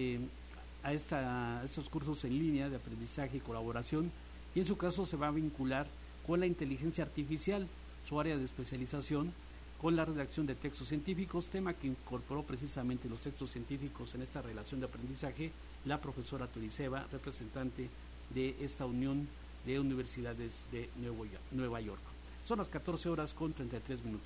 estos cursos en línea de aprendizaje y colaboración, y en su caso se va a vincular con la inteligencia artificial, su área de especialización, con la redacción de textos científicos, tema que incorporó precisamente los textos científicos en esta relación de aprendizaje la profesora Turiseva, representante de esta Unión de Universidades de Nueva York. Son las 14:33.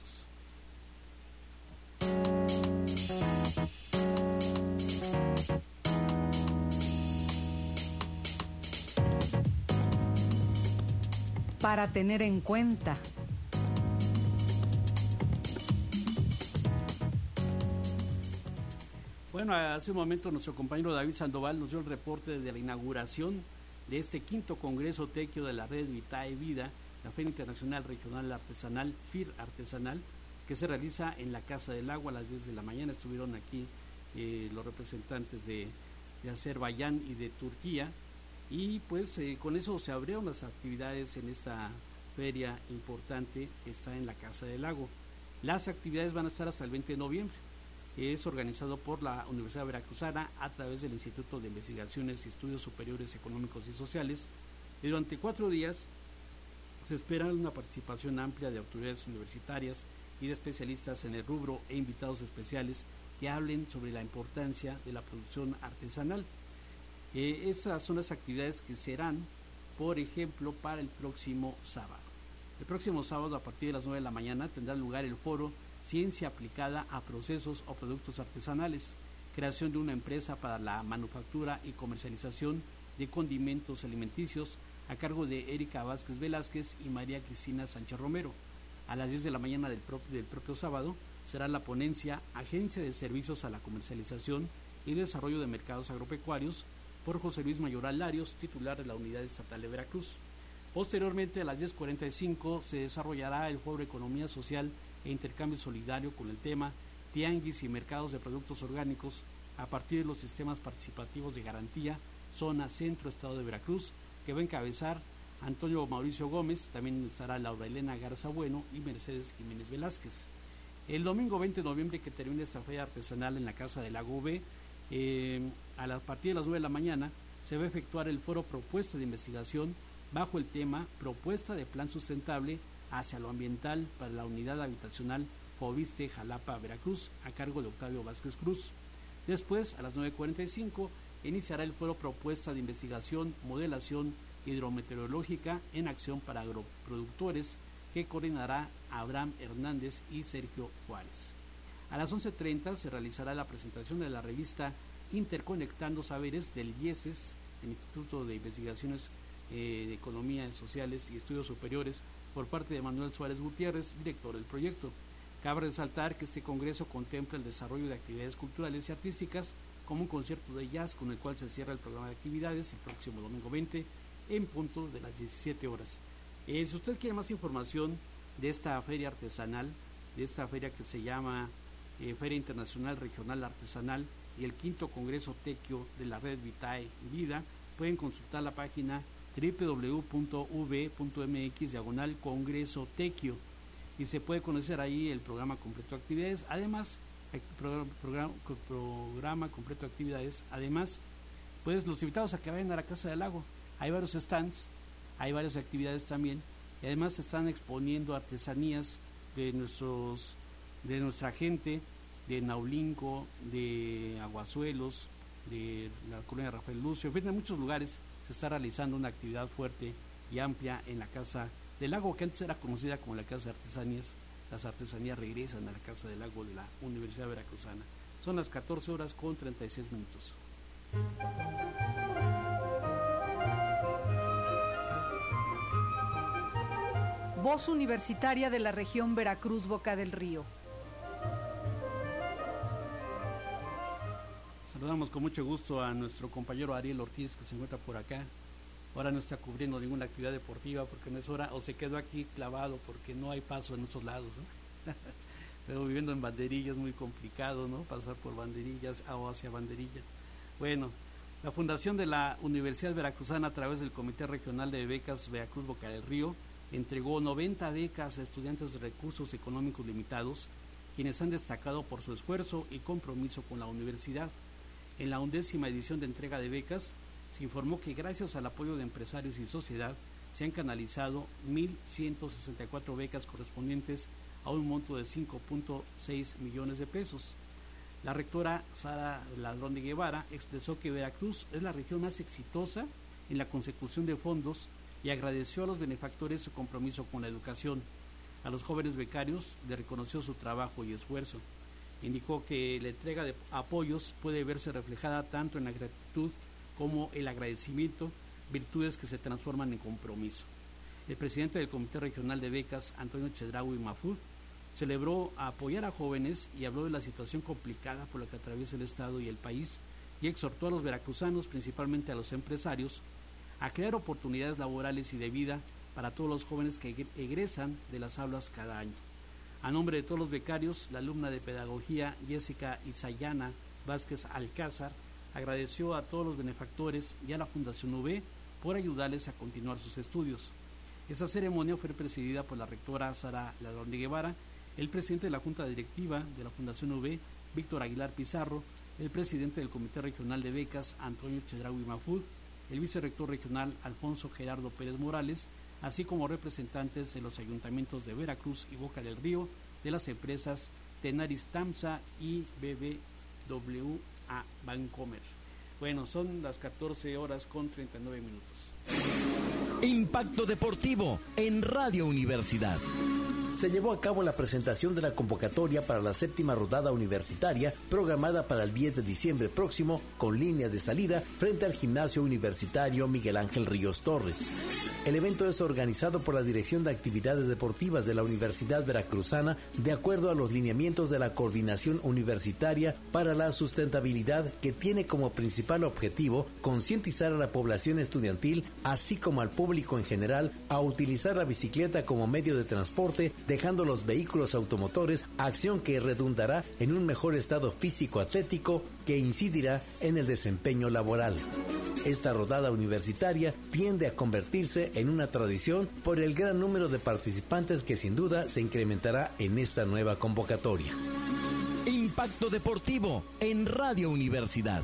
Para tener en cuenta. Bueno, hace un momento nuestro compañero David Sandoval nos dio el reporte de la inauguración de este 5º Congreso Tequio de la Red Vitae Vida, la Feria Internacional Regional Artesanal, FIR Artesanal, que se realiza en la Casa del Agua a las 10 de la mañana. Estuvieron aquí los representantes de Azerbaiyán y de Turquía, y pues con eso se abrieron las actividades en esta feria importante que está en la Casa del Lago. Las actividades van a estar hasta el 20 de noviembre. Es organizado por la Universidad Veracruzana a través del Instituto de Investigaciones y Estudios Superiores Económicos y Sociales, y durante 4 días se espera una participación amplia de autoridades universitarias y de especialistas en el rubro e invitados especiales que hablen sobre la importancia de la producción artesanal. Esas son las actividades que serán, por ejemplo, para el próximo sábado. El próximo sábado, a partir de las 9 de la mañana, tendrá lugar el foro Ciencia aplicada a procesos o productos artesanales, creación de una empresa para la manufactura y comercialización de condimentos alimenticios, a cargo de Erika Vázquez Velázquez y María Cristina Sánchez Romero. A las 10 de la mañana del propio sábado será la ponencia Agencia de Servicios a la Comercialización y Desarrollo de Mercados Agropecuarios por José Luis Mayoral Larios, titular de la Unidad Estatal de Veracruz. Posteriormente, a las 10:45 se desarrollará el Foro Economía Social e Intercambio Solidario con el tema Tianguis y Mercados de Productos Orgánicos a partir de los sistemas participativos de garantía, zona centro, estado de Veracruz, que va a encabezar Antonio Mauricio Gómez. También estará Laura Elena Garza Bueno y Mercedes Jiménez Velázquez. El domingo 20 de noviembre, que termina esta feria artesanal en la Casa del Lago V, a partir de las 9 de la mañana se va a efectuar el foro Propuesta de Investigación bajo el tema Propuesta de Plan Sustentable hacia lo ambiental para la unidad habitacional Foviste Jalapa, Veracruz, a cargo de Octavio Vázquez Cruz. Después, a las 9:45, iniciará el foro Propuesta de Investigación, Modelación hidrometeorológica en acción para agroproductores, que coordinará Abraham Hernández y Sergio Juárez. A las 11:30 se realizará la presentación de la revista Interconectando Saberes del IESES, el Instituto de Investigaciones de Economía Sociales y Estudios Superiores, por parte de Manuel Suárez Gutiérrez, director del proyecto. Cabe resaltar que este congreso contempla el desarrollo de actividades culturales y artísticas, como un concierto de jazz con el cual se cierra el programa de actividades el próximo domingo 20 en punto de las 17 horas. Si usted quiere más información de esta feria artesanal, de esta feria que se llama Feria Internacional Regional Artesanal y el quinto Congreso Tequio de la Red Vitae Vida, pueden consultar la página www.v.mx/Congreso Tequio y se puede conocer ahí el programa completo de actividades. Además, programa completo de actividades. Además, pues los invitados a que vayan a la Casa del Lago. Hay varios stands, hay varias actividades también, y además se están exponiendo artesanías de nuestra gente, de Naulinco, de Aguazuelos, de la colonia Rafael Lucio, en fin, en muchos lugares se está realizando una actividad fuerte y amplia en la Casa del Lago, que antes era conocida como la Casa de Artesanías. Las artesanías regresan a la Casa del Lago de la Universidad Veracruzana. Son las 14:36. Voz Universitaria de la región Veracruz-Boca del Río. Saludamos con mucho gusto a nuestro compañero Ariel Ortiz, que se encuentra por acá. Ahora no está cubriendo ninguna actividad deportiva porque no es hora, o se quedó aquí clavado porque no hay paso en otros lados, ¿no? Pero viviendo en Banderillas es muy complicado, ¿no? Pasar por Banderillas o hacia Banderillas. Bueno, la Fundación de la Universidad Veracruzana, a través del Comité Regional de Becas Veracruz-Boca del Río, entregó 90 becas a estudiantes de recursos económicos limitados, quienes han destacado por su esfuerzo y compromiso con la universidad. En la 11ª edición de entrega de becas, se informó que gracias al apoyo de empresarios y sociedad, se han canalizado 1.164 becas correspondientes a un monto de 5.6 millones de pesos. La rectora Sara Ladrón de Guevara expresó que Veracruz es la región más exitosa en la consecución de fondos y agradeció a los benefactores su compromiso con la educación. A los jóvenes becarios le reconoció su trabajo y esfuerzo. Indicó que la entrega de apoyos puede verse reflejada tanto en la gratitud como el agradecimiento, virtudes que se transforman en compromiso. El presidente del Comité Regional de Becas, Antonio Chedraui Mafud, celebró a apoyar a jóvenes y habló de la situación complicada por la que atraviesa el Estado y el país, y exhortó a los veracruzanos, principalmente a los empresarios, a crear oportunidades laborales y de vida para todos los jóvenes que egresan de las aulas cada año. A nombre de todos los becarios, la alumna de Pedagogía Jessica Isayana Vázquez Alcázar agradeció a todos los benefactores y a la Fundación UV por ayudarles a continuar sus estudios. Esta ceremonia fue presidida por la rectora Sara Ladrón de Guevara, el presidente de la Junta Directiva de la Fundación UV, Víctor Aguilar Pizarro, el presidente del Comité Regional de Becas, Antonio Chedraui Mafud, el vicerrector regional, Alfonso Gerardo Pérez Morales, así como representantes de los ayuntamientos de Veracruz y Boca del Río, de las empresas Tenaris Tamsa y BBWA Bancomer. Bueno, son las 14:39. Impacto Deportivo en Radio Universidad. Se llevó a cabo la presentación de la convocatoria para la 7ª rodada universitaria, programada para el 10 de diciembre próximo, con línea de salida frente al Gimnasio Universitario Miguel Ángel Ríos Torres. El evento es organizado por la Dirección de Actividades Deportivas de la Universidad Veracruzana, de acuerdo a los lineamientos de la Coordinación Universitaria para la Sustentabilidad, que tiene como principal objetivo concientizar a la población estudiantil, así como al público en general, a utilizar la bicicleta como medio de transporte, dejando los vehículos automotores, acción que redundará en un mejor estado físico-atlético que incidirá en el desempeño laboral. Esta rodada universitaria tiende a convertirse en una tradición por el gran número de participantes que sin duda se incrementará en esta nueva convocatoria. Impacto Deportivo en Radio Universidad.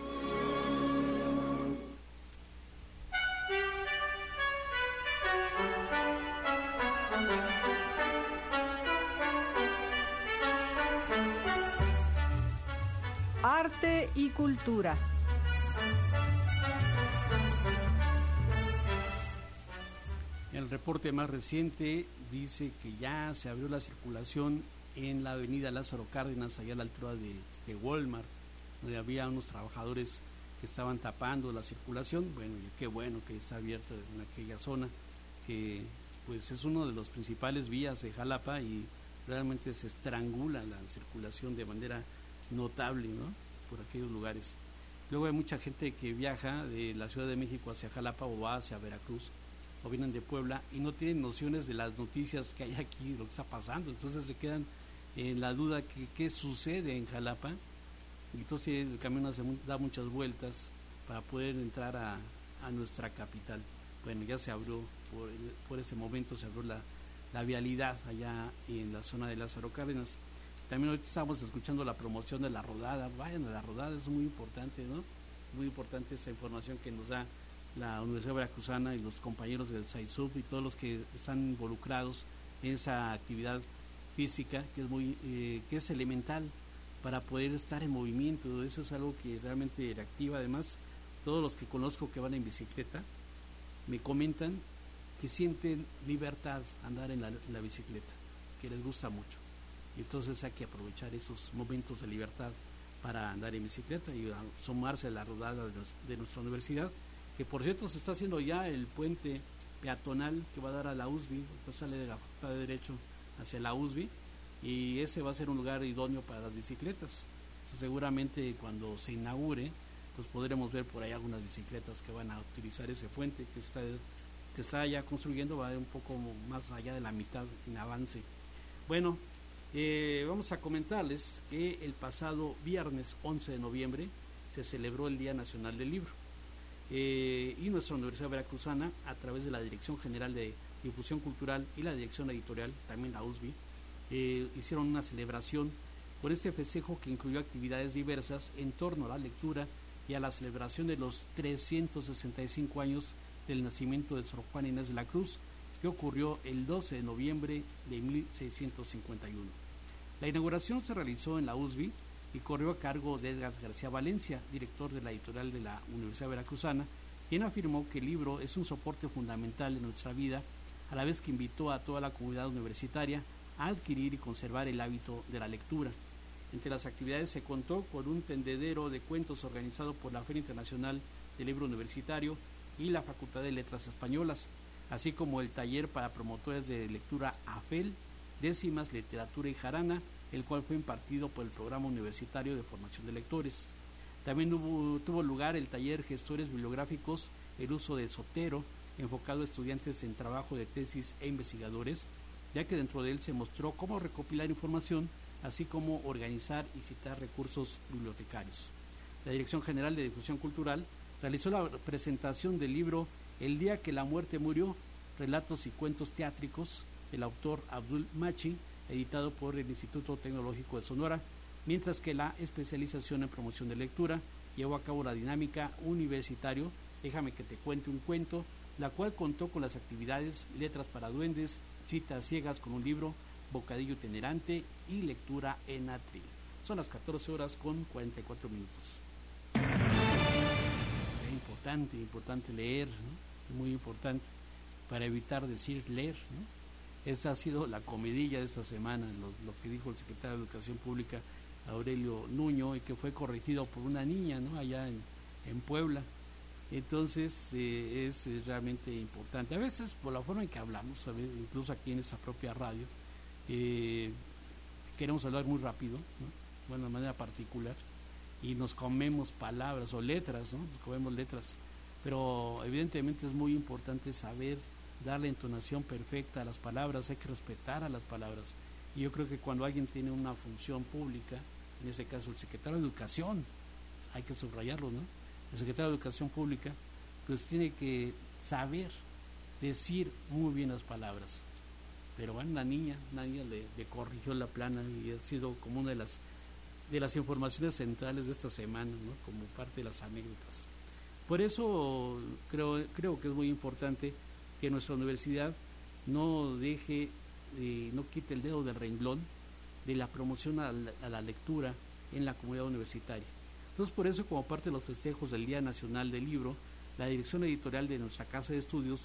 Arte y cultura. El reporte más reciente dice que ya se abrió la circulación en la avenida Lázaro Cárdenas, allá a la altura de Walmart, donde había unos trabajadores que estaban tapando la circulación. Bueno, y qué bueno que está abierto en aquella zona, que pues es uno de los principales vías de Jalapa y realmente se estrangula la circulación de manera notable, ¿no?, por aquellos lugares. Luego hay mucha gente que viaja de la Ciudad de México hacia Jalapa o va hacia Veracruz o vienen de Puebla y no tienen nociones de las noticias que hay aquí, de lo que está pasando. Entonces se quedan en la duda que qué sucede en Jalapa. Entonces el camino da muchas vueltas para poder entrar a nuestra capital. Bueno, ya se abrió, por ese momento se abrió la vialidad allá en la zona de Lázaro Cárdenas. También ahorita estamos escuchando la promoción de la rodada. Vayan a la rodada, es muy importante, ¿no? Muy importante esta información que nos da la Universidad Veracruzana y los compañeros del SAISUB y todos los que están involucrados en esa actividad física que es elemental para poder estar en movimiento. Eso es algo que realmente reactiva. Además, todos los que conozco que van en bicicleta me comentan que sienten libertad andar en la bicicleta, que les gusta mucho. Y entonces hay que aprovechar esos momentos de libertad para andar en bicicleta y sumarse a la rodada de nuestra universidad, que por cierto se está haciendo ya el puente peatonal que va a dar a la USB, pues sale de la Facultad de Derecho hacia la USB, y ese va a ser un lugar idóneo para las bicicletas. Entonces, seguramente cuando se inaugure, pues podremos ver por ahí algunas bicicletas que van a utilizar ese puente que se está ya construyendo, va a ir un poco más allá de la mitad en avance. Bueno, vamos a comentarles que el pasado viernes 11 de noviembre se celebró el Día Nacional del Libro, y nuestra Universidad Veracruzana, a través de la Dirección General de Difusión Cultural y la Dirección Editorial, también la USB, hicieron una celebración con este festejo que incluyó actividades diversas en torno a la lectura y a la celebración de los 365 años del nacimiento de Sor Juana Inés de la Cruz, que ocurrió el 12 de noviembre de 1651. La inauguración se realizó en la USB y corrió a cargo de Edgar García Valencia, director de la editorial de la Universidad Veracruzana, quien afirmó que el libro es un soporte fundamental en nuestra vida, a la vez que invitó a toda la comunidad universitaria a adquirir y conservar el hábito de la lectura. Entre las actividades se contó con un tendedero de cuentos organizado por la Feria Internacional del Libro Universitario y la Facultad de Letras Españolas, así como el taller para promotores de lectura AFEL, décimas literatura y jarana, el cual fue impartido por el Programa Universitario de Formación de Lectores. También tuvo lugar el taller Gestores Bibliográficos, el uso de Zotero, enfocado a estudiantes en trabajo de tesis e investigadores, ya que dentro de él se mostró cómo recopilar información, así como organizar y citar recursos bibliotecarios. La Dirección General de Difusión Cultural realizó la presentación del libro El día que la muerte murió, relatos y cuentos teátricos, del autor Abdul Machi, editado por el Instituto Tecnológico de Sonora, mientras que la especialización en promoción de lectura llevó a cabo la dinámica universitario Déjame que te cuente un cuento, la cual contó con las actividades Letras para Duendes, Citas Ciegas con un libro, Bocadillo Itinerante y Lectura en Atril. Son las 14 horas con 44 minutos. Es importante leer, ¿no? Muy importante, para evitar decir leer, ¿no? Esa ha sido la comidilla de esta semana, lo que dijo el secretario de Educación Pública, Aurelio Nuño, y que fue corregido por una niña, ¿no?, allá en Puebla. Entonces es realmente importante. A veces por la forma en que hablamos, incluso aquí en esa propia radio, queremos hablar muy rápido, ¿no? Bueno, de manera particular, y nos comemos palabras o letras, ¿no? Nos comemos letras, pero evidentemente es muy importante saber dar la entonación perfecta a las palabras, hay que respetar a las palabras, y yo creo que cuando alguien tiene una función pública, en ese caso el secretario de Educación, hay que subrayarlo, ¿no? El secretario de Educación Pública, pues tiene que saber decir muy bien las palabras. Pero bueno, la niña le corrigió la plana y ha sido como una de las informaciones centrales de esta semana, ¿no?, como parte de las anécdotas. Por eso creo que es muy importante que nuestra universidad no quite el dedo del renglón de la promoción a la lectura en la comunidad universitaria. Entonces, por eso, como parte de los festejos del Día Nacional del Libro, la Dirección Editorial de nuestra Casa de Estudios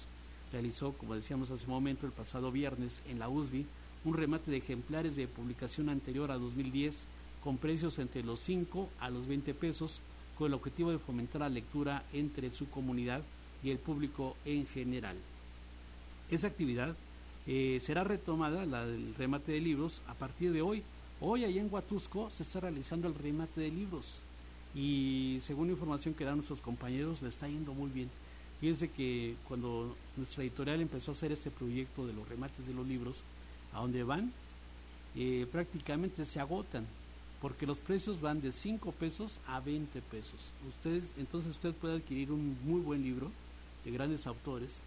realizó, como decíamos hace un momento, el pasado viernes en la USB, un remate de ejemplares de publicación anterior a 2010 con precios entre los 5 a los 20 pesos, con el objetivo de fomentar la lectura entre su comunidad y el público en general. Esa actividad será retomada, la del remate de libros, a partir de hoy. Hoy allá en Huatusco se está realizando el remate de libros y según la información que dan nuestros compañeros le está yendo muy bien. Fíjense que cuando nuestra editorial empezó a hacer este proyecto de los remates de los libros, a donde van, prácticamente se agotan, porque los precios van de 5 pesos a 20 pesos. Entonces usted puede adquirir un muy buen libro de grandes autores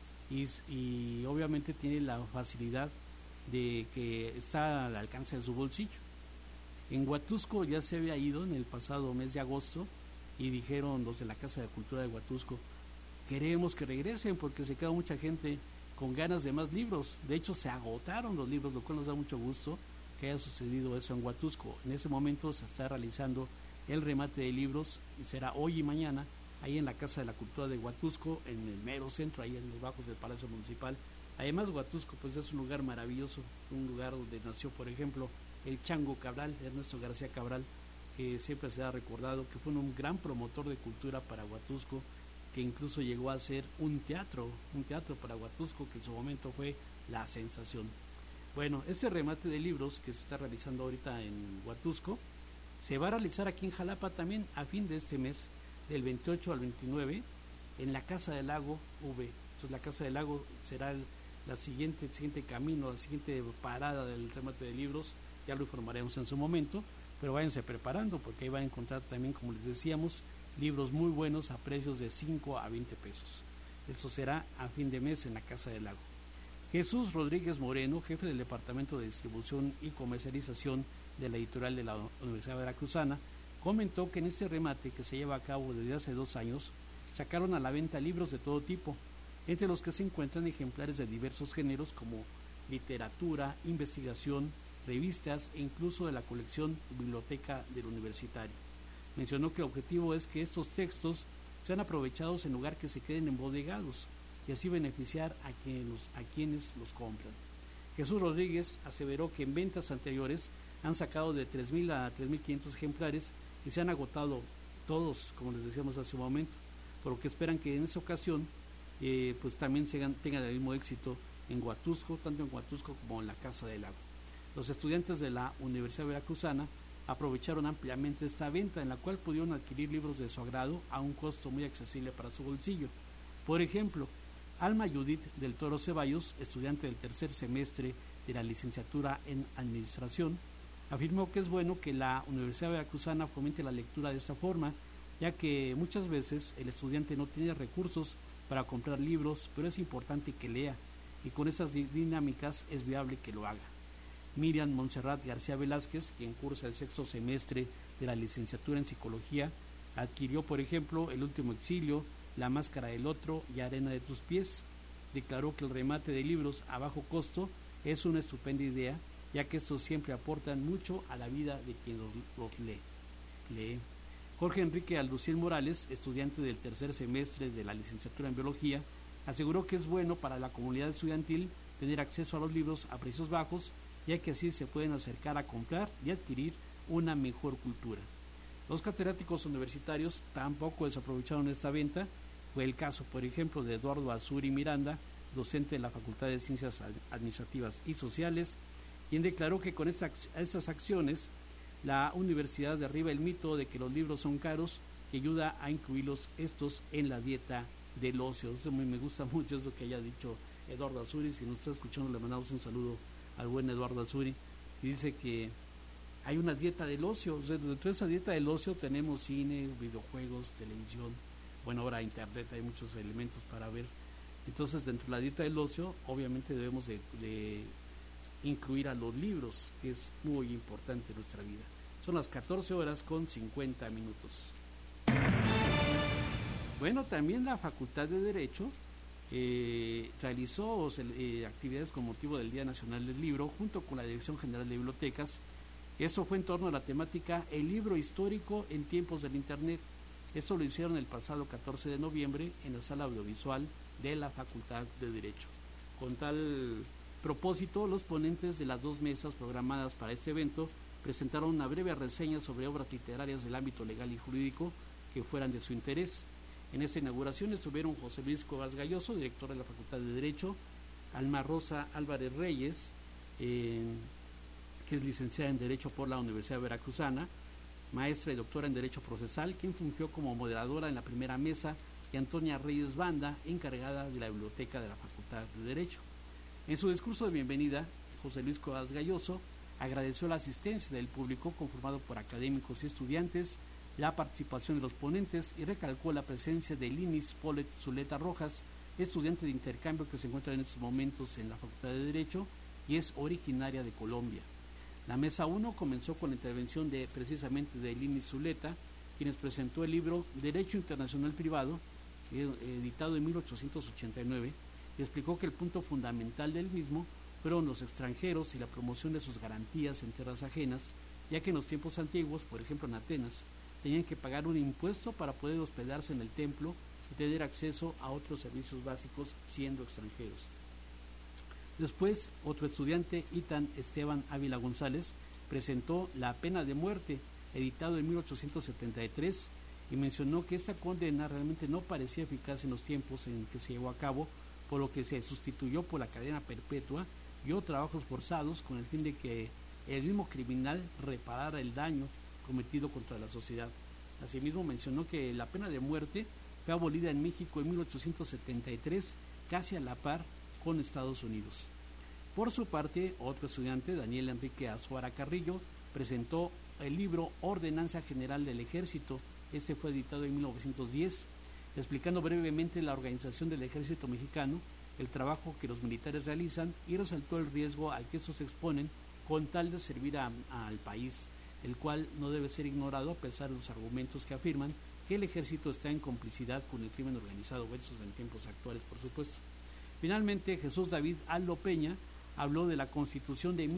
y obviamente tiene la facilidad de que está al alcance de su bolsillo. En Huatusco ya se había ido en el pasado mes de agosto y dijeron los de la Casa de Cultura de Huatusco, queremos que regresen porque se queda mucha gente con ganas de más libros. De hecho se agotaron los libros, lo cual nos da mucho gusto que haya sucedido eso en Huatusco. En ese momento se está realizando el remate de libros y será hoy y mañana ahí en la Casa de la Cultura de Huatusco, en el mero centro, ahí en los bajos del Palacio Municipal. Además Huatusco pues es un lugar maravilloso, un lugar donde nació por ejemplo el Chango Cabral, Ernesto García Cabral, que siempre se ha recordado que fue un gran promotor de cultura para Huatusco, que incluso llegó a ser un teatro para Huatusco, que en su momento fue la sensación. Bueno, este remate de libros que se está realizando ahorita en Huatusco se va a realizar aquí en Jalapa también a fin de este mes, del 28 al 29, en la Casa del Lago V. Entonces la Casa del Lago será el siguiente camino, la siguiente parada del remate de libros. Ya lo informaremos en su momento, pero váyanse preparando porque ahí van a encontrar también, como les decíamos, libros muy buenos a precios de 5 a 20 pesos. Eso será a fin de mes en la Casa del Lago. Jesús Rodríguez Moreno, jefe del Departamento de Distribución y Comercialización de la editorial de la Universidad Veracruzana, comentó que en este remate que se lleva a cabo desde hace 2 años, sacaron a la venta libros de todo tipo, entre los que se encuentran ejemplares de diversos géneros como literatura, investigación, revistas e incluso de la colección Biblioteca del Universitario. Mencionó que el objetivo es que estos textos sean aprovechados en lugar que se queden embodegados y así beneficiar a quienes los compran. Jesús Rodríguez aseveró que en ventas anteriores han sacado de 3.000 a 3.500 ejemplares y se han agotado todos, como les decíamos hace un momento, por lo que esperan que en esa ocasión pues también tengan el mismo éxito en Huatusco, tanto en Huatusco como en la Casa del Lago. Los estudiantes de la Universidad Veracruzana aprovecharon ampliamente esta venta, en la cual pudieron adquirir libros de su agrado a un costo muy accesible para su bolsillo. Por ejemplo, Alma Judith del Toro Ceballos, estudiante del 3er semestre de la licenciatura en Administración, afirmó que es bueno que la Universidad Veracruzana fomente la lectura de esta forma, ya que muchas veces el estudiante no tiene recursos para comprar libros, pero es importante que lea, y con esas dinámicas es viable que lo haga. Miriam Montserrat García Velázquez, quien cursa el 6º semestre de la licenciatura en Psicología, adquirió, por ejemplo, El último exilio, La máscara del otro y Arena de tus pies. Declaró que el remate de libros a bajo costo es una estupenda idea, ya que estos siempre aportan mucho a la vida de quien los lee. Jorge Enrique Alducil Morales, estudiante del 3er semestre de la licenciatura en Biología, aseguró que es bueno para la comunidad estudiantil tener acceso a los libros a precios bajos, ya que así se pueden acercar a comprar y adquirir una mejor cultura. Los catedráticos universitarios tampoco desaprovecharon esta venta. Fue el caso, por ejemplo, de Eduardo Azuri Miranda, docente de la Facultad de Ciencias Administrativas y Sociales, quien declaró que con estas acciones la universidad derriba el mito de que los libros son caros y ayuda a incluirlos estos en la dieta del ocio. Eso me gusta mucho eso que haya dicho Eduardo Azuri. Si nos está escuchando, le mandamos un saludo al buen Eduardo Azuri, y dice que hay una dieta del ocio. O sea, dentro de esa dieta del ocio tenemos cine, videojuegos, televisión, bueno, ahora internet, hay muchos elementos para ver. Entonces, dentro de la dieta del ocio, obviamente debemos de incluir a los libros, que es muy importante en nuestra vida. Son las 14:50. Bueno, también la Facultad de Derecho realizó actividades con motivo del Día Nacional del Libro junto con la Dirección General de Bibliotecas. Eso fue en torno a la temática El libro histórico en tiempos del Internet. Esto lo hicieron el pasado 14 de noviembre en la sala audiovisual de la Facultad de Derecho. Con tal propósito, los ponentes de las 2 mesas programadas para este evento presentaron una breve reseña sobre obras literarias del ámbito legal y jurídico que fueran de su interés. En esta inauguración estuvieron José Luis Cobas Galloso, director de la Facultad de Derecho, Alma Rosa Álvarez Reyes, que es licenciada en Derecho por la Universidad Veracruzana, maestra y doctora en Derecho Procesal, quien fungió como moderadora en la primera mesa, y Antonia Reyes Banda, encargada de la biblioteca de la Facultad de Derecho. En su discurso de bienvenida, José Luis Cobas Galloso agradeció la asistencia del público conformado por académicos y estudiantes, la participación de los ponentes y recalcó la presencia de Linis Polet Zuleta Rojas, estudiante de intercambio que se encuentra en estos momentos en la Facultad de Derecho y es originaria de Colombia. La mesa 1 comenzó con la intervención precisamente de Linis Zuleta, quienes presentó el libro Derecho Internacional Privado, editado en 1889, y explicó que el punto fundamental del mismo fueron los extranjeros y la promoción de sus garantías en tierras ajenas, ya que en los tiempos antiguos, por ejemplo en Atenas, tenían que pagar un impuesto para poder hospedarse en el templo y tener acceso a otros servicios básicos siendo extranjeros. Después, otro estudiante, Itan Esteban Ávila González, presentó La pena de muerte, editado en 1873, y mencionó que esta condena realmente no parecía eficaz en los tiempos en que se llevó a cabo, por lo que se sustituyó por la cadena perpetua y o trabajos forzados con el fin de que el mismo criminal reparara el daño cometido contra la sociedad. Asimismo mencionó que la pena de muerte fue abolida en México en 1873, casi a la par con Estados Unidos. Por su parte, otro estudiante, Daniel Enrique Azuara Carrillo, presentó el libro Ordenanza General del Ejército. Este fue editado en 1910, explicando brevemente la organización del ejército mexicano, el trabajo que los militares realizan y resaltó el riesgo al que estos se exponen con tal de servir al país, el cual no debe ser ignorado a pesar de los argumentos que afirman que el ejército está en complicidad con el crimen organizado, estos en tiempos actuales, por supuesto. Finalmente, Jesús David Aldo Peña habló de la Constitución de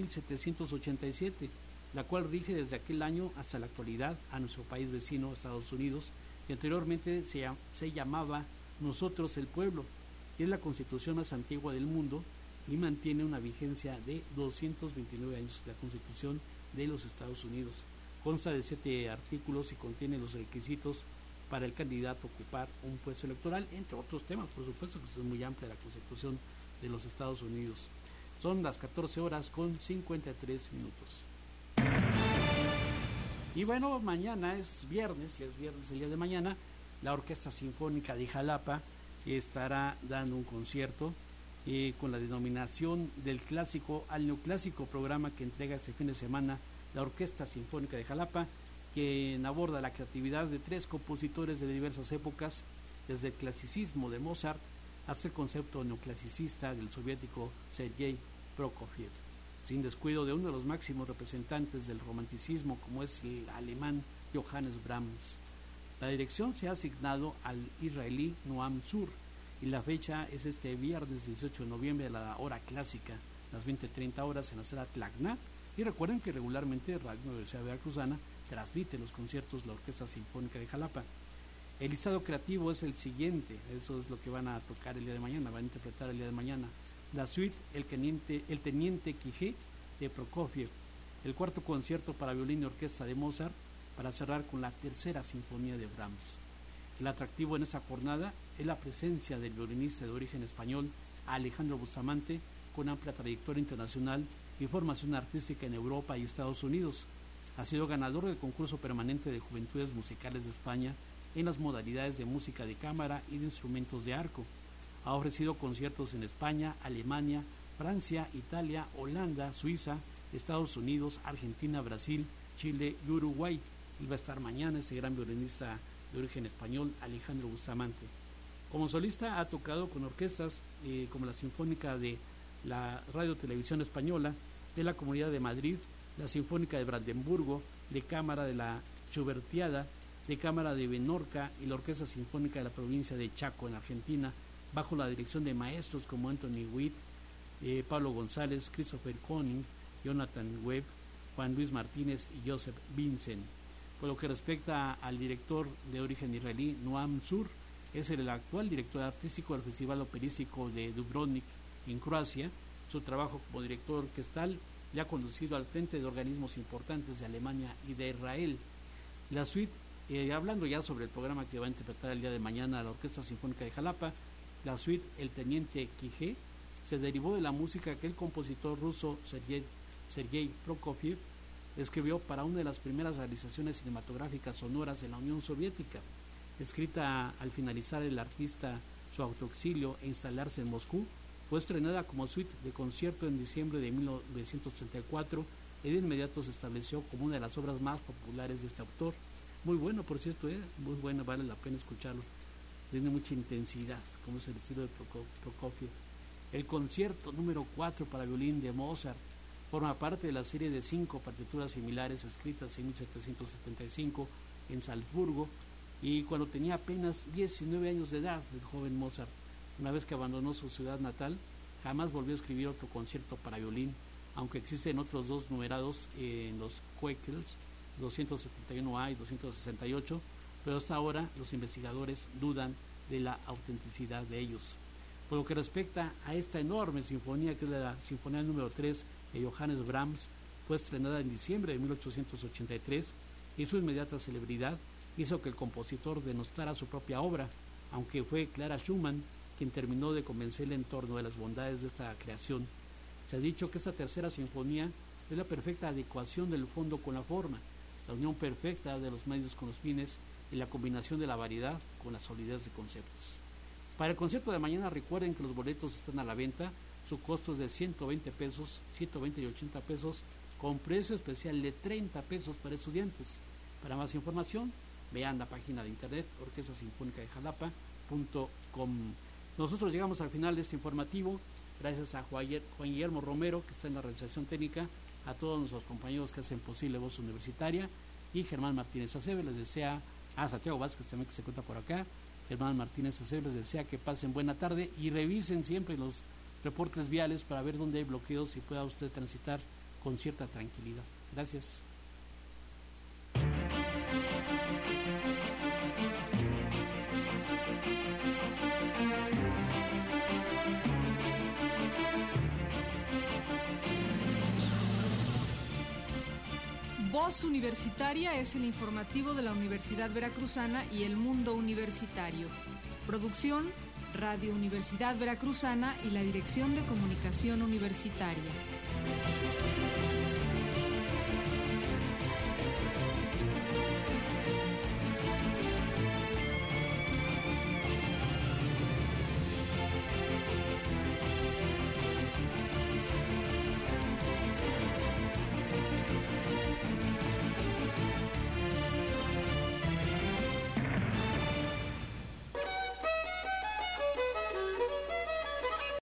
1787, la cual rige desde aquel año hasta la actualidad a nuestro país vecino, Estados Unidos, que anteriormente se llamaba Nosotros el Pueblo, y es la constitución más antigua del mundo y mantiene una vigencia de 229 años, la Constitución de los Estados Unidos. Consta de 7 artículos y contiene los requisitos para el candidato a ocupar un puesto electoral, entre otros temas, por supuesto, que es muy amplia la Constitución de los Estados Unidos. Son las 14 horas con 53 minutos. Y bueno, mañana es viernes, el día de mañana, la Orquesta Sinfónica de Jalapa estará dando un concierto con la denominación del clásico al neoclásico, programa que entrega este fin de semana la Orquesta Sinfónica de Jalapa, quien aborda la creatividad de 3 compositores de diversas épocas, desde el clasicismo de Mozart hasta el concepto neoclasicista del soviético Sergei Prokofiev, sin descuido de uno de los máximos representantes del romanticismo como es el alemán Johannes Brahms. La dirección se ha asignado al israelí Noam Zur y la fecha es este viernes 18 de noviembre a la hora clásica, las 20:30 horas en la sala Tlacna. Y recuerden que regularmente Radio Universidad Veracruzana transmite los conciertos de la Orquesta Sinfónica de Jalapa. El listado creativo es el siguiente, eso es lo que van a tocar el día de mañana, van a interpretar el día de mañana. La suite El Teniente Quijé de Prokofiev, el cuarto concierto para violín y orquesta de Mozart, para cerrar con la tercera sinfonía de Brahms. El atractivo en esta jornada es la presencia del violinista de origen español Alejandro Bustamante, con amplia trayectoria internacional y formación artística en Europa y Estados Unidos. Ha sido ganador del concurso permanente de Juventudes Musicales de España en las modalidades de música de cámara y de instrumentos de arco. Ha ofrecido conciertos en España, Alemania, Francia, Italia, Holanda, Suiza, Estados Unidos, Argentina, Brasil, Chile y Uruguay. Y va a estar mañana ese gran violinista de origen español, Alejandro Bustamante. Como solista ha tocado con orquestas como la Sinfónica de la Radio Televisión Española, de la Comunidad de Madrid, la Sinfónica de Brandenburgo, de Cámara de la Schubertiada, de Cámara de Menorca y la Orquesta Sinfónica de la provincia de Chaco en Argentina, bajo la dirección de maestros como Anthony Witt, Pablo González, Christopher Koenig, Jonathan Webb, Juan Luis Martínez y Joseph Vincent. Por lo que respecta al director de origen israelí, Noam Zur, es el actual director artístico del Festival Operístico de Dubrovnik en Croacia. Su trabajo como director orquestal le ha conducido al frente de organismos importantes de Alemania y de Israel. La suite, hablando ya sobre el programa que va a interpretar el día de mañana la Orquesta Sinfónica de Jalapa, la suite El Teniente Quijé se derivó de la música que el compositor ruso Sergei Prokofiev escribió para una de las primeras realizaciones cinematográficas sonoras de la Unión Soviética. Escrita al finalizar el artista su autoexilio e instalarse en Moscú, fue estrenada como suite de concierto en diciembre de 1934 y de inmediato se estableció como una de las obras más populares de este autor. Muy bueno, por cierto, muy bueno, vale la pena escucharlo. Tiene mucha intensidad, como es el estilo de Prokofiev. El concierto número 4 para violín de Mozart forma parte de la serie de 5 partituras similares escritas en 1775 en Salzburgo, y cuando tenía apenas 19 años de edad, el joven Mozart, una vez que abandonó su ciudad natal, jamás volvió a escribir otro concierto para violín, aunque existen otros 2 numerados en los Quakels, 271A y 268, pero hasta ahora los investigadores dudan de la autenticidad de ellos. Por lo que respecta a esta enorme sinfonía, que es la Sinfonía número 3 de Johannes Brahms, fue estrenada en diciembre de 1883 y su inmediata celebridad hizo que el compositor denostara su propia obra, aunque fue Clara Schumann quien terminó de convencerle en torno de las bondades de esta creación. Se ha dicho que esta tercera sinfonía es la perfecta adecuación del fondo con la forma, la unión perfecta de los medios con los fines y la combinación de la variedad con la solidez de conceptos. Para el concierto de mañana recuerden que los boletos están a la venta, su costo es de 120 pesos, 120 y 80 pesos, con precio especial de 30 pesos para estudiantes. Para más información, vean la página de internet orquestasinfónicadejalapa.com. Nosotros llegamos al final de este informativo, gracias a Juan Guillermo Romero, que está en la realización técnica, a todos nuestros compañeros que hacen posible Voz Universitaria, y Germán Martínez Aceves les desea, a Santiago Vázquez también que se encuentra por acá, Germán Martínez Aceves les desea que pasen buena tarde y revisen siempre los reportes viales para ver dónde hay bloqueos y pueda usted transitar con cierta tranquilidad. Gracias. Voz Universitaria es el informativo de la Universidad Veracruzana y el mundo universitario. Producción, Radio Universidad Veracruzana y la Dirección de Comunicación Universitaria.